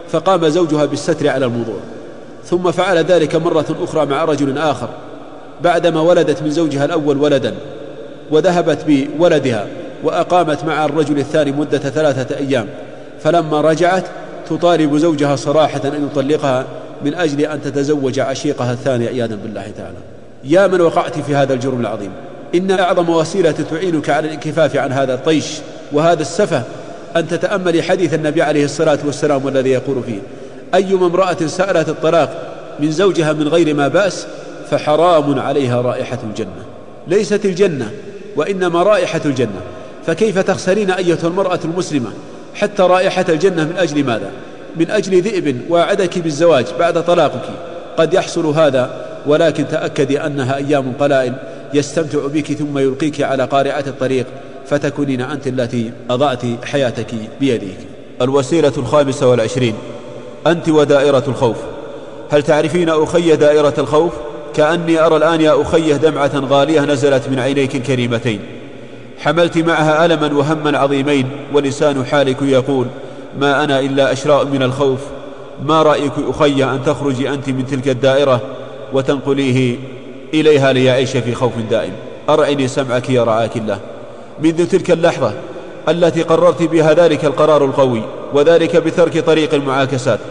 فقام زوجها بالستر على الموضوع. ثم فعل ذلك مرة أخرى مع رجل آخر بعدما ولدت من زوجها الأول ولدا، وذهبت بولدها وأقامت مع الرجل الثاني مدة 3 أيام، فلما رجعت تطالب زوجها صراحة أن يطلقها من أجل أن تتزوج عشيقها الثاني عياذا بالله تعالى. يا من وقعت في هذا الجرم العظيم، إن أعظم وسيلة تعينك على الانكفاف عن هذا الطيش وهذا السفه أن تتأمل حديث النبي عليه الصلاة والسلام والذي يقول فيه: أيما امرأة سألت الطلاق من زوجها من غير ما بأس فحرام عليها رائحة الجنة. ليست الجنة وإنما رائحة الجنة. فكيف تخسرين أيتها المرأة المسلمة حتى رائحة الجنة من أجل ماذا؟ من أجل ذئب وعدك بالزواج بعد طلاقك. قد يحصل هذا، ولكن تأكدي أنها أيام قلائل يستمتع بك ثم يلقيك على قارعة الطريق فتكونين أنت التي أضعت حياتك بيديك. الوسيلة 25: أنت ودائرة الخوف. هل تعرفين أخي دائرة الخوف؟ كأني أرى الآن يا أخيه دمعة غالية نزلت من عينيك الكريمتين، حملت معها ألما وهما عظيمين، ولسان حالك يقول: ما أنا إلا أشراء من الخوف. ما رأيك أخي أن تخرجي أنت من تلك الدائرة وتنقليه إليها ليعيش في خوف دائم؟ أرعني سمعك يا رعاك الله. منذ تلك اللحظة التي قررت بها ذلك القرار القوي، وذلك بترك طريق المعاكسات،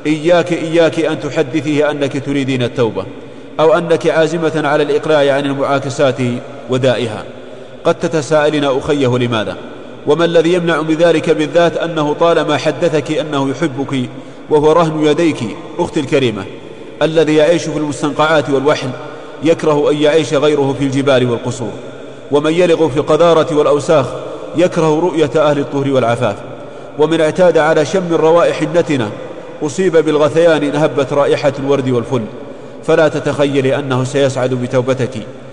إياك أن تحدثيه أنك تريدين التوبة أو أنك عازمة على الإقلاع عن المعاكسات ودائها. قد تتساءلين أخيه لماذا؟ وما الذي يمنع من ذلك بالذات؟ أنه طالما حدثك أنه يحبك وهو رهن يديك أختي الكريمة. الذي يعيش في المستنقعات والوحل يكره أن يعيش غيره في الجبال والقصور، ومن يلغ في القذارة والأوساخ يكره رؤية أهل الطهر والعفاف، ومن اعتاد على شم الروائح النتنة أصيب بالغثيان إن هبت رائحة الورد والفل. فلا تتخيلي أنه سيسعد بتوبتك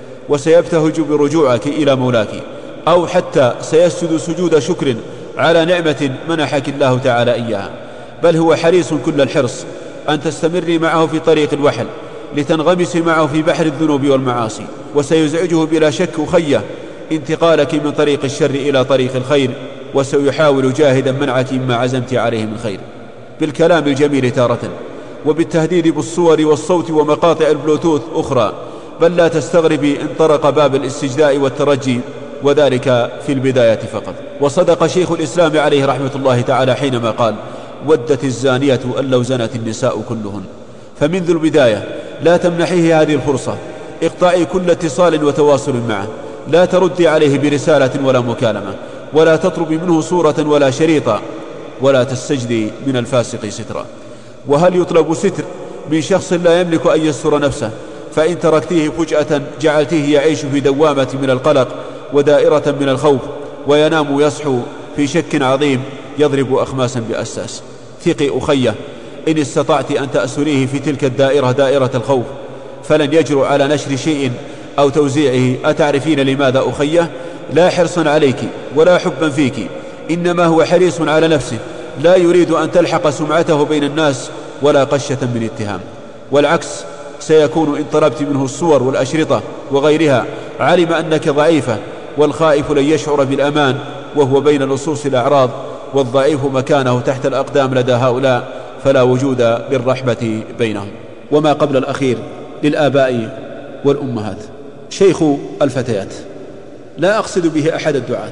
وسيبتهج برجوعك إلى مولاك، أو حتى سيسجد سجود شكر على نعمة منحك الله تعالى إياها، بل هو حريص كل الحرص أن تستمري معه في طريق الوحل لتنغمسي معه في بحر الذنوب والمعاصي. وسيزعجه بلا شك أخيه انتقالك من طريق الشر إلى طريق الخير، وسيحاول جاهدا منعك مما عزمت عليه من خير، بالكلام الجميل تارة، وبالتهديد بالصور والصوت ومقاطع البلوتوث أخرى. بل لا تستغربي إن طرق باب الاستجداء والترجي، وذلك في البداية فقط. وصدق شيخ الإسلام عليه رحمة الله تعالى حينما قال: ودت الزانية أن لو زنت النساء كلهن. فمنذ البداية لا تمنحيه هذه الفرصة، اقطعي كل اتصال وتواصل معه، لا تردي عليه برسالة ولا مكالمة، ولا تطلبي منه صورة ولا شريطا، ولا تستجدي من الفاسق سترا. وهل يطلب ستر من شخص لا يملك أن يستر نفسه؟ فإن تركتيه فجأة جعلتيه يعيش في دوامة من القلق ودائرة من الخوف، وينام ويصحو في شك عظيم يضرب أخماسا بأساس. ثقي أخيه، إن استطعت أن تأسريه في تلك الدائرة، دائرة الخوف، فلن يجرؤ على نشر شيء أو توزيعه. أتعرفين لماذا أخيه؟ لا حرصا عليك ولا حبا فيك، إنما هو حريص على نفسه، لا يريد أن تلحق سمعته بين الناس ولا قشة من اتهام. والعكس سيكون إن طلبت منه الصور والأشرطة وغيرها، علم أنك ضعيفة، والخائف لن يشعر بالأمان وهو بين لصوص الأعراض، والضعيف مكانه تحت الأقدام لدى هؤلاء، فلا وجود للرحمة بينهم. وما قبل الأخير للآباء والأمهات. شيخ الفتيات، لا أقصد به أحد الدعاة،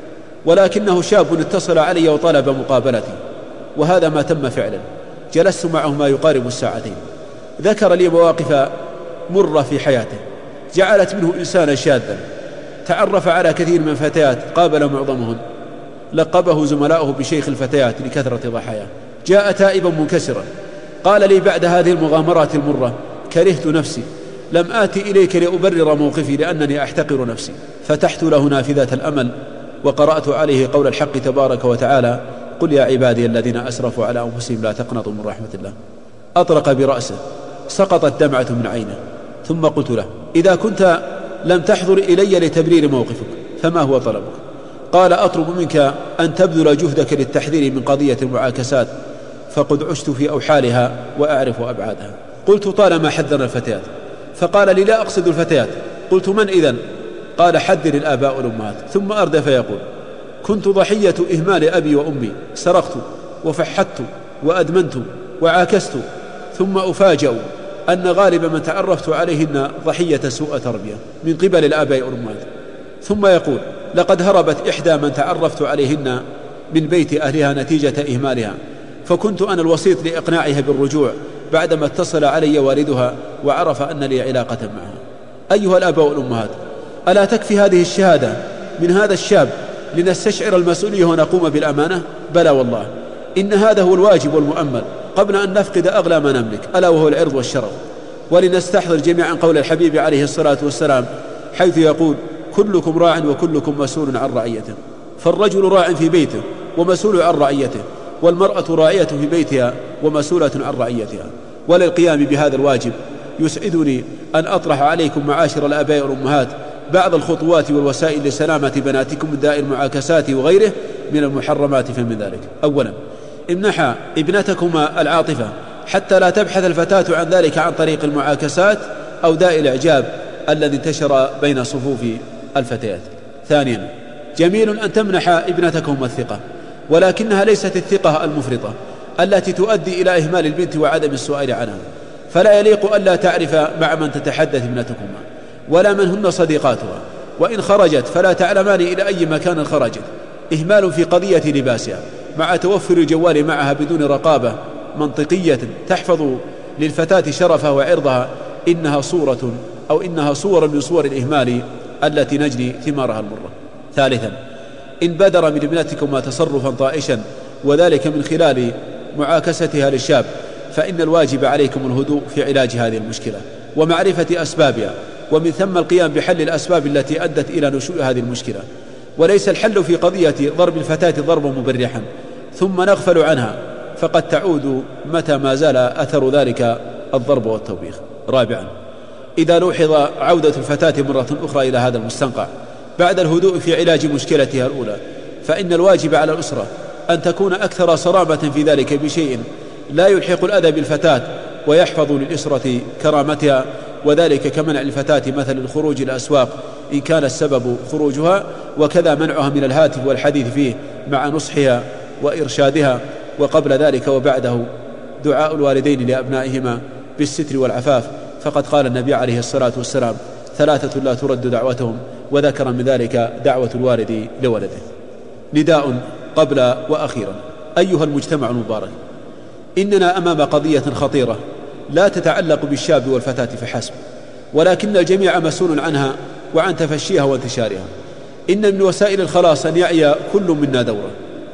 ولكنه شاب اتصل علي وطلب مقابلتي، وهذا ما تم فعلا. جلست معه ما يقارب الساعتين، ذكر لي مواقف مرة في حياته جعلت منه إنسانا شاذا، تعرف على كثير من الفتيات، قابل معظمهن، لقبه زملاؤه بشيخ الفتيات لكثرة ضحاياه. جاء تائبا منكسرا، قال لي بعد هذه المغامرات المرة: كرهت نفسي، لم آتي إليك لأبرر موقفي لأنني أحتقر نفسي. فتحت له نافذة الأمل وقرأت عليه قول الحق تبارك وتعالى: قل يا عبادي الذين أسرفوا على أنفسهم لا تقنطوا من رحمة الله. أطرق برأسه، سقطت دمعة من عينه، ثم قلت له: إذا كنت لم تحضر إلي لتبرير موقفك فما هو طلبك؟ قال: أطلب منك أن تبذل جهدك للتحذير من قضية المعاكسات، فقد عشت في أوحالها وأعرف أبعادها. قلت: طالما حذر الفتيات. فقال لي: لا أقصد الفتيات. قلت: من إذن؟ قال: حذر الآباء والأمهات. ثم أردف يقول: كنت ضحية إهمال أبي وأمي، سرقت وفحت وأدمنت وعاكست، ثم أفاجأ أن غالب من تعرفت عليهن ضحية سوء تربية من قبل الآباء والأمهات. ثم يقول: لقد هربت إحدى من تعرفت عليهن من بيت أهلها نتيجة إهمالها، فكنت أنا الوسيط لإقناعها بالرجوع بعدما اتصل علي والدها وعرف أن لي علاقة معها. أيها الآباء والأمهات، ألا تكفي هذه الشهادة من هذا الشاب لنستشعر المسؤولية ونقوم بالأمانة؟ بلى والله، إن هذا هو الواجب والمؤمل قبل أن نفقد أغلى ما نملك، ألا وهو العرض والشرف. ولنستحضر جميعا قول الحبيب عليه الصلاة والسلام حيث يقول: كلكم راع وكلكم مسؤول عن رعيته. فالرجل راع في بيته ومسؤول عن رعيته، والمرأة راعية في بيتها ومسؤولة عن رعيتها. وللقيام بهذا الواجب يسعدني أن أطرح عليكم معاشر الآباء والأمهات بعض الخطوات والوسائل لسلامة بناتكم من داء المعاكسات وغيره من المحرمات. فمن ذلك: أولا، امنحا ابنتكما العاطفة حتى لا تبحث الفتاة عن ذلك عن طريق المعاكسات أو داء الإعجاب الذي انتشر بين صفوف الفتيات. ثانيا، جميل أن تمنح ابنتكما الثقة، ولكنها ليست الثقة المفرطة التي تؤدي إلى إهمال البنت وعدم السؤال عنها، فلا يليق ألا تعرف مع من تتحدث ابنتكما ولا من هن صديقاتها، وإن خرجت فلا تعلمان إلى أي مكان خرجت. إهمال في قضية لباسها مع توفر الجوال معها بدون رقابة منطقية تحفظ للفتاة شرفها وعرضها إنها صورة من صور الإهمال التي نجني ثمارها المرة. ثالثا، إن بدر من ابنتكما تصرفا طائشا وذلك من خلال معاكستها للشاب، فإن الواجب عليكم الهدوء في علاج هذه المشكلة ومعرفة أسبابها، ومن ثم القيام بحل الأسباب التي أدت إلى نشوء هذه المشكلة، وليس الحل في قضية ضرب الفتاة ضربا مبرحا ثم نغفل عنها، فقد تعود متى ما زال أثر ذلك الضرب والتوبيخ. رابعا، إذا لوحظ عودة الفتاة مرة أخرى إلى هذا المستنقع بعد الهدوء في علاج مشكلتها الأولى، فإن الواجب على الأسرة أن تكون أكثر صرامة في ذلك بشيء لا يلحق الأذى بالفتاة ويحفظ للأسرة كرامتها، وذلك كمنع الفتاة مثل الخروج إلى الأسواق إن كان السبب خروجها، وكذا منعها من الهاتف والحديث فيه مع نصحها وإرشادها، وقبل ذلك وبعده دعاء الوالدين لأبنائهما بالستر والعفاف، فقد قال النبي عليه الصلاة والسلام: ثلاثة لا ترد دعوتهم، وذكر من ذلك دعوة الوالد لولده. نداء قبل وأخيرا: أيها المجتمع المبارك، إننا أمام قضية خطيرة لا تتعلق بالشاب والفتاة فحسب، ولكن الجميع مسؤول عنها وعن تفشيها وانتشارها. إن من وسائل الخلاص أن يعي كل منا دوره،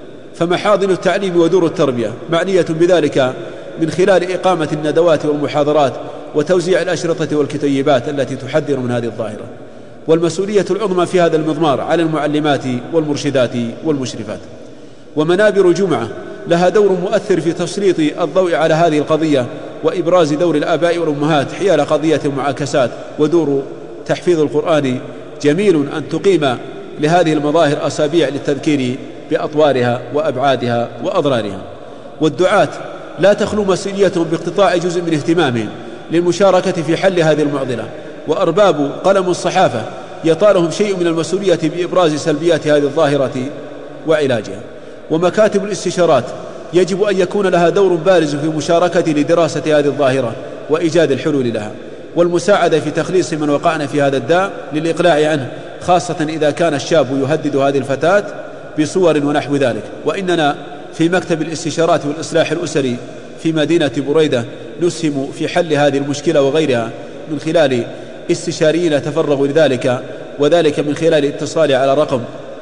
فمحاضن التعليم ودور التربية معنية بذلك من خلال إقامة الندوات والمحاضرات وتوزيع الأشرطة والكتيبات التي تحذر من هذه الظاهرة. والمسؤولية العظمى في هذا المضمار على المعلمات والمرشدات والمشرفات. ومنابر جمعة لها دور مؤثر في تسليط الضوء على هذه القضية وإبراز دور الآباء والأمهات حيال قضية المعاكسات. ودور تحفيظ القرآن جميل أن تقيم لهذه المظاهر أسابيع للتذكير بأطوارها وأبعادها وأضرارها. والدعاة لا تخلو مسؤوليتهم باقتطاع جزء من اهتمامهم للمشاركة في حل هذه المعضلة، وأرباب قلم الصحافة يطالهم شيء من المسؤولية بإبراز سلبيات هذه الظاهرة وعلاجها. ومكاتب الاستشارات يجب أن يكون لها دور بارز في مشاركة لدراسة هذه الظاهرة وإيجاد الحلول لها، والمساعدة في تخليص من وقعنا في هذا الداء للإقلاع عنه، خاصة إذا كان الشاب يهدد هذه الفتاة بصور ونحو ذلك. وإننا في مكتب الاستشارات والإصلاح الأسري في مدينة بريدة نسهم في حل هذه المشكلة وغيرها من خلال استشاريين تفرغوا لذلك، وذلك من خلال الاتصال على رقم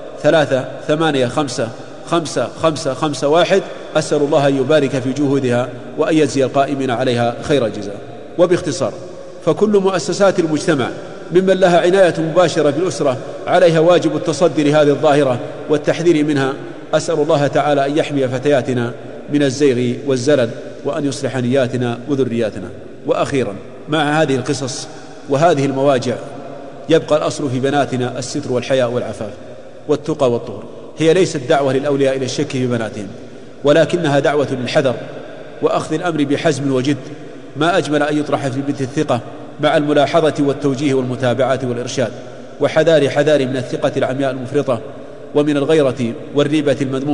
3855551. أسأل الله أن يبارك في جهودها وأن يجزي القائمين عليها خير الجزاء. وباختصار، فكل مؤسسات المجتمع ممن لها عناية مباشرة بالأسرة عليها واجب التصدي لهذه الظاهرة والتحذير منها. أسأل الله تعالى أن يحمي فتياتنا من الزيغ والزلل، وأن يصلح نياتنا وذرياتنا. وأخيرا، مع هذه القصص وهذه المواجع يبقى الأصل في بناتنا الستر والحياء والعفاف والتقى والطهر. هي ليست دعوة للأولياء إلى الشك في بناتهم، ولكنها دعوة للحذر وأخذ الأمر بحزم وجد. ما أجمل أن يطرح في البنت الثقة مع الملاحظة والتوجيه والمتابعة والإرشاد، وحذار من الثقة العمياء المفرطة، ومن الغيرة والريبة المذمومة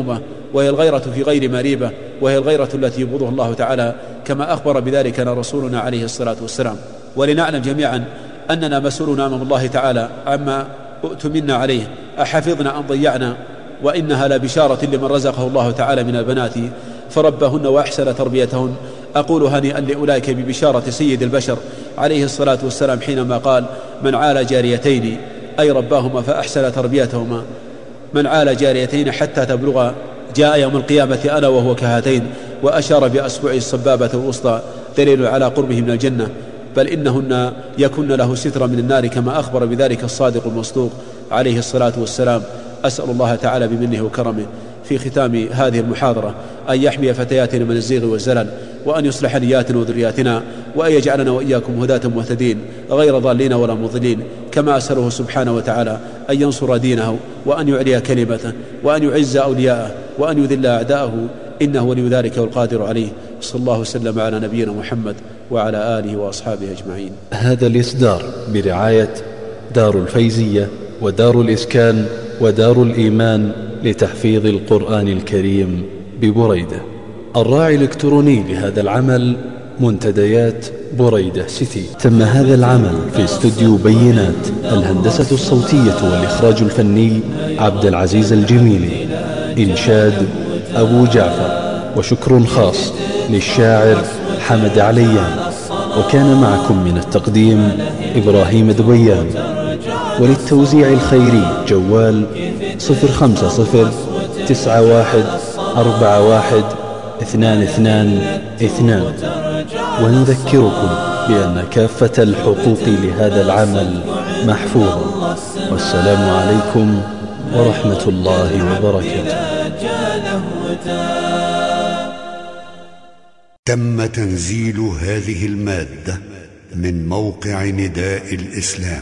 وهي الغيرة في غير مريبة، وهي الغيرة التي يبغضها الله تعالى كما أخبر بذلك رسولنا عليه الصلاة والسلام. ولنعلم جميعا أننا مسؤولون أمام الله تعالى عما أؤتمنا عليه، أحفظنا أم ضيعنا، وإنها لبشارة لمن رزقه الله تعالى من البنات فربهن وأحسن تربيتهن. أقول هنيئا لأولئك ببشارة سيد البشر عليه الصلاة والسلام حينما قال: من عال جاريتين أي رباهما فأحسن تربيتهما، من عال جاريتين حتى تبلغ جاء يوم القيامة أنا وهو كهاتين، وأشار بأصبعه السبابة الوسطى دليل على قربه من الجنة، بل إنهن يكن له سترا من النار كما أخبر بذلك الصادق المصدوق عليه الصلاة والسلام. أسأل الله تعالى بمنه وكرمه في ختام هذه المحاضرة أن يحمي فتياتنا من الزيغ والزلل، وأن يصلح نياتنا وذرياتنا، وأن يجعلنا وإياكم هداة مهتدين غير ضالين ولا مضلين، كما أسأله سبحانه وتعالى أن ينصر دينه، وأن يعلي كلمته، وأن يعز أولياءه، وأن يذل أعداءه، إنه ولي ذلك والقادر عليه. صلى الله وسلم على نبينا محمد وعلى آله وأصحابه أجمعين. هذا الإصدار برعاية دار الفيزية ودار الإسكان ودار الإيمان لتحفيظ القرآن الكريم ببريدة. الراعي الإلكتروني لهذا العمل منتديات بريدة سيتي. تم هذا العمل في استوديو بينات، الهندسة الصوتية والإخراج الفني عبد العزيز الجميلي، إنشاد أبو جعفر، وشكر خاص للشاعر حمد عليان. وكان معكم من التقديم إبراهيم دبيان. وللتوزيع الخيري جوال 05091412222. ونذكركم بأن كافة الحقوق لهذا العمل محفوظة. والسلام عليكم ورحمة الله وبركاته. تم تنزيل هذه المادة من موقع نداء الإسلام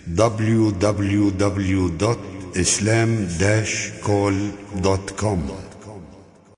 www.islam-call.com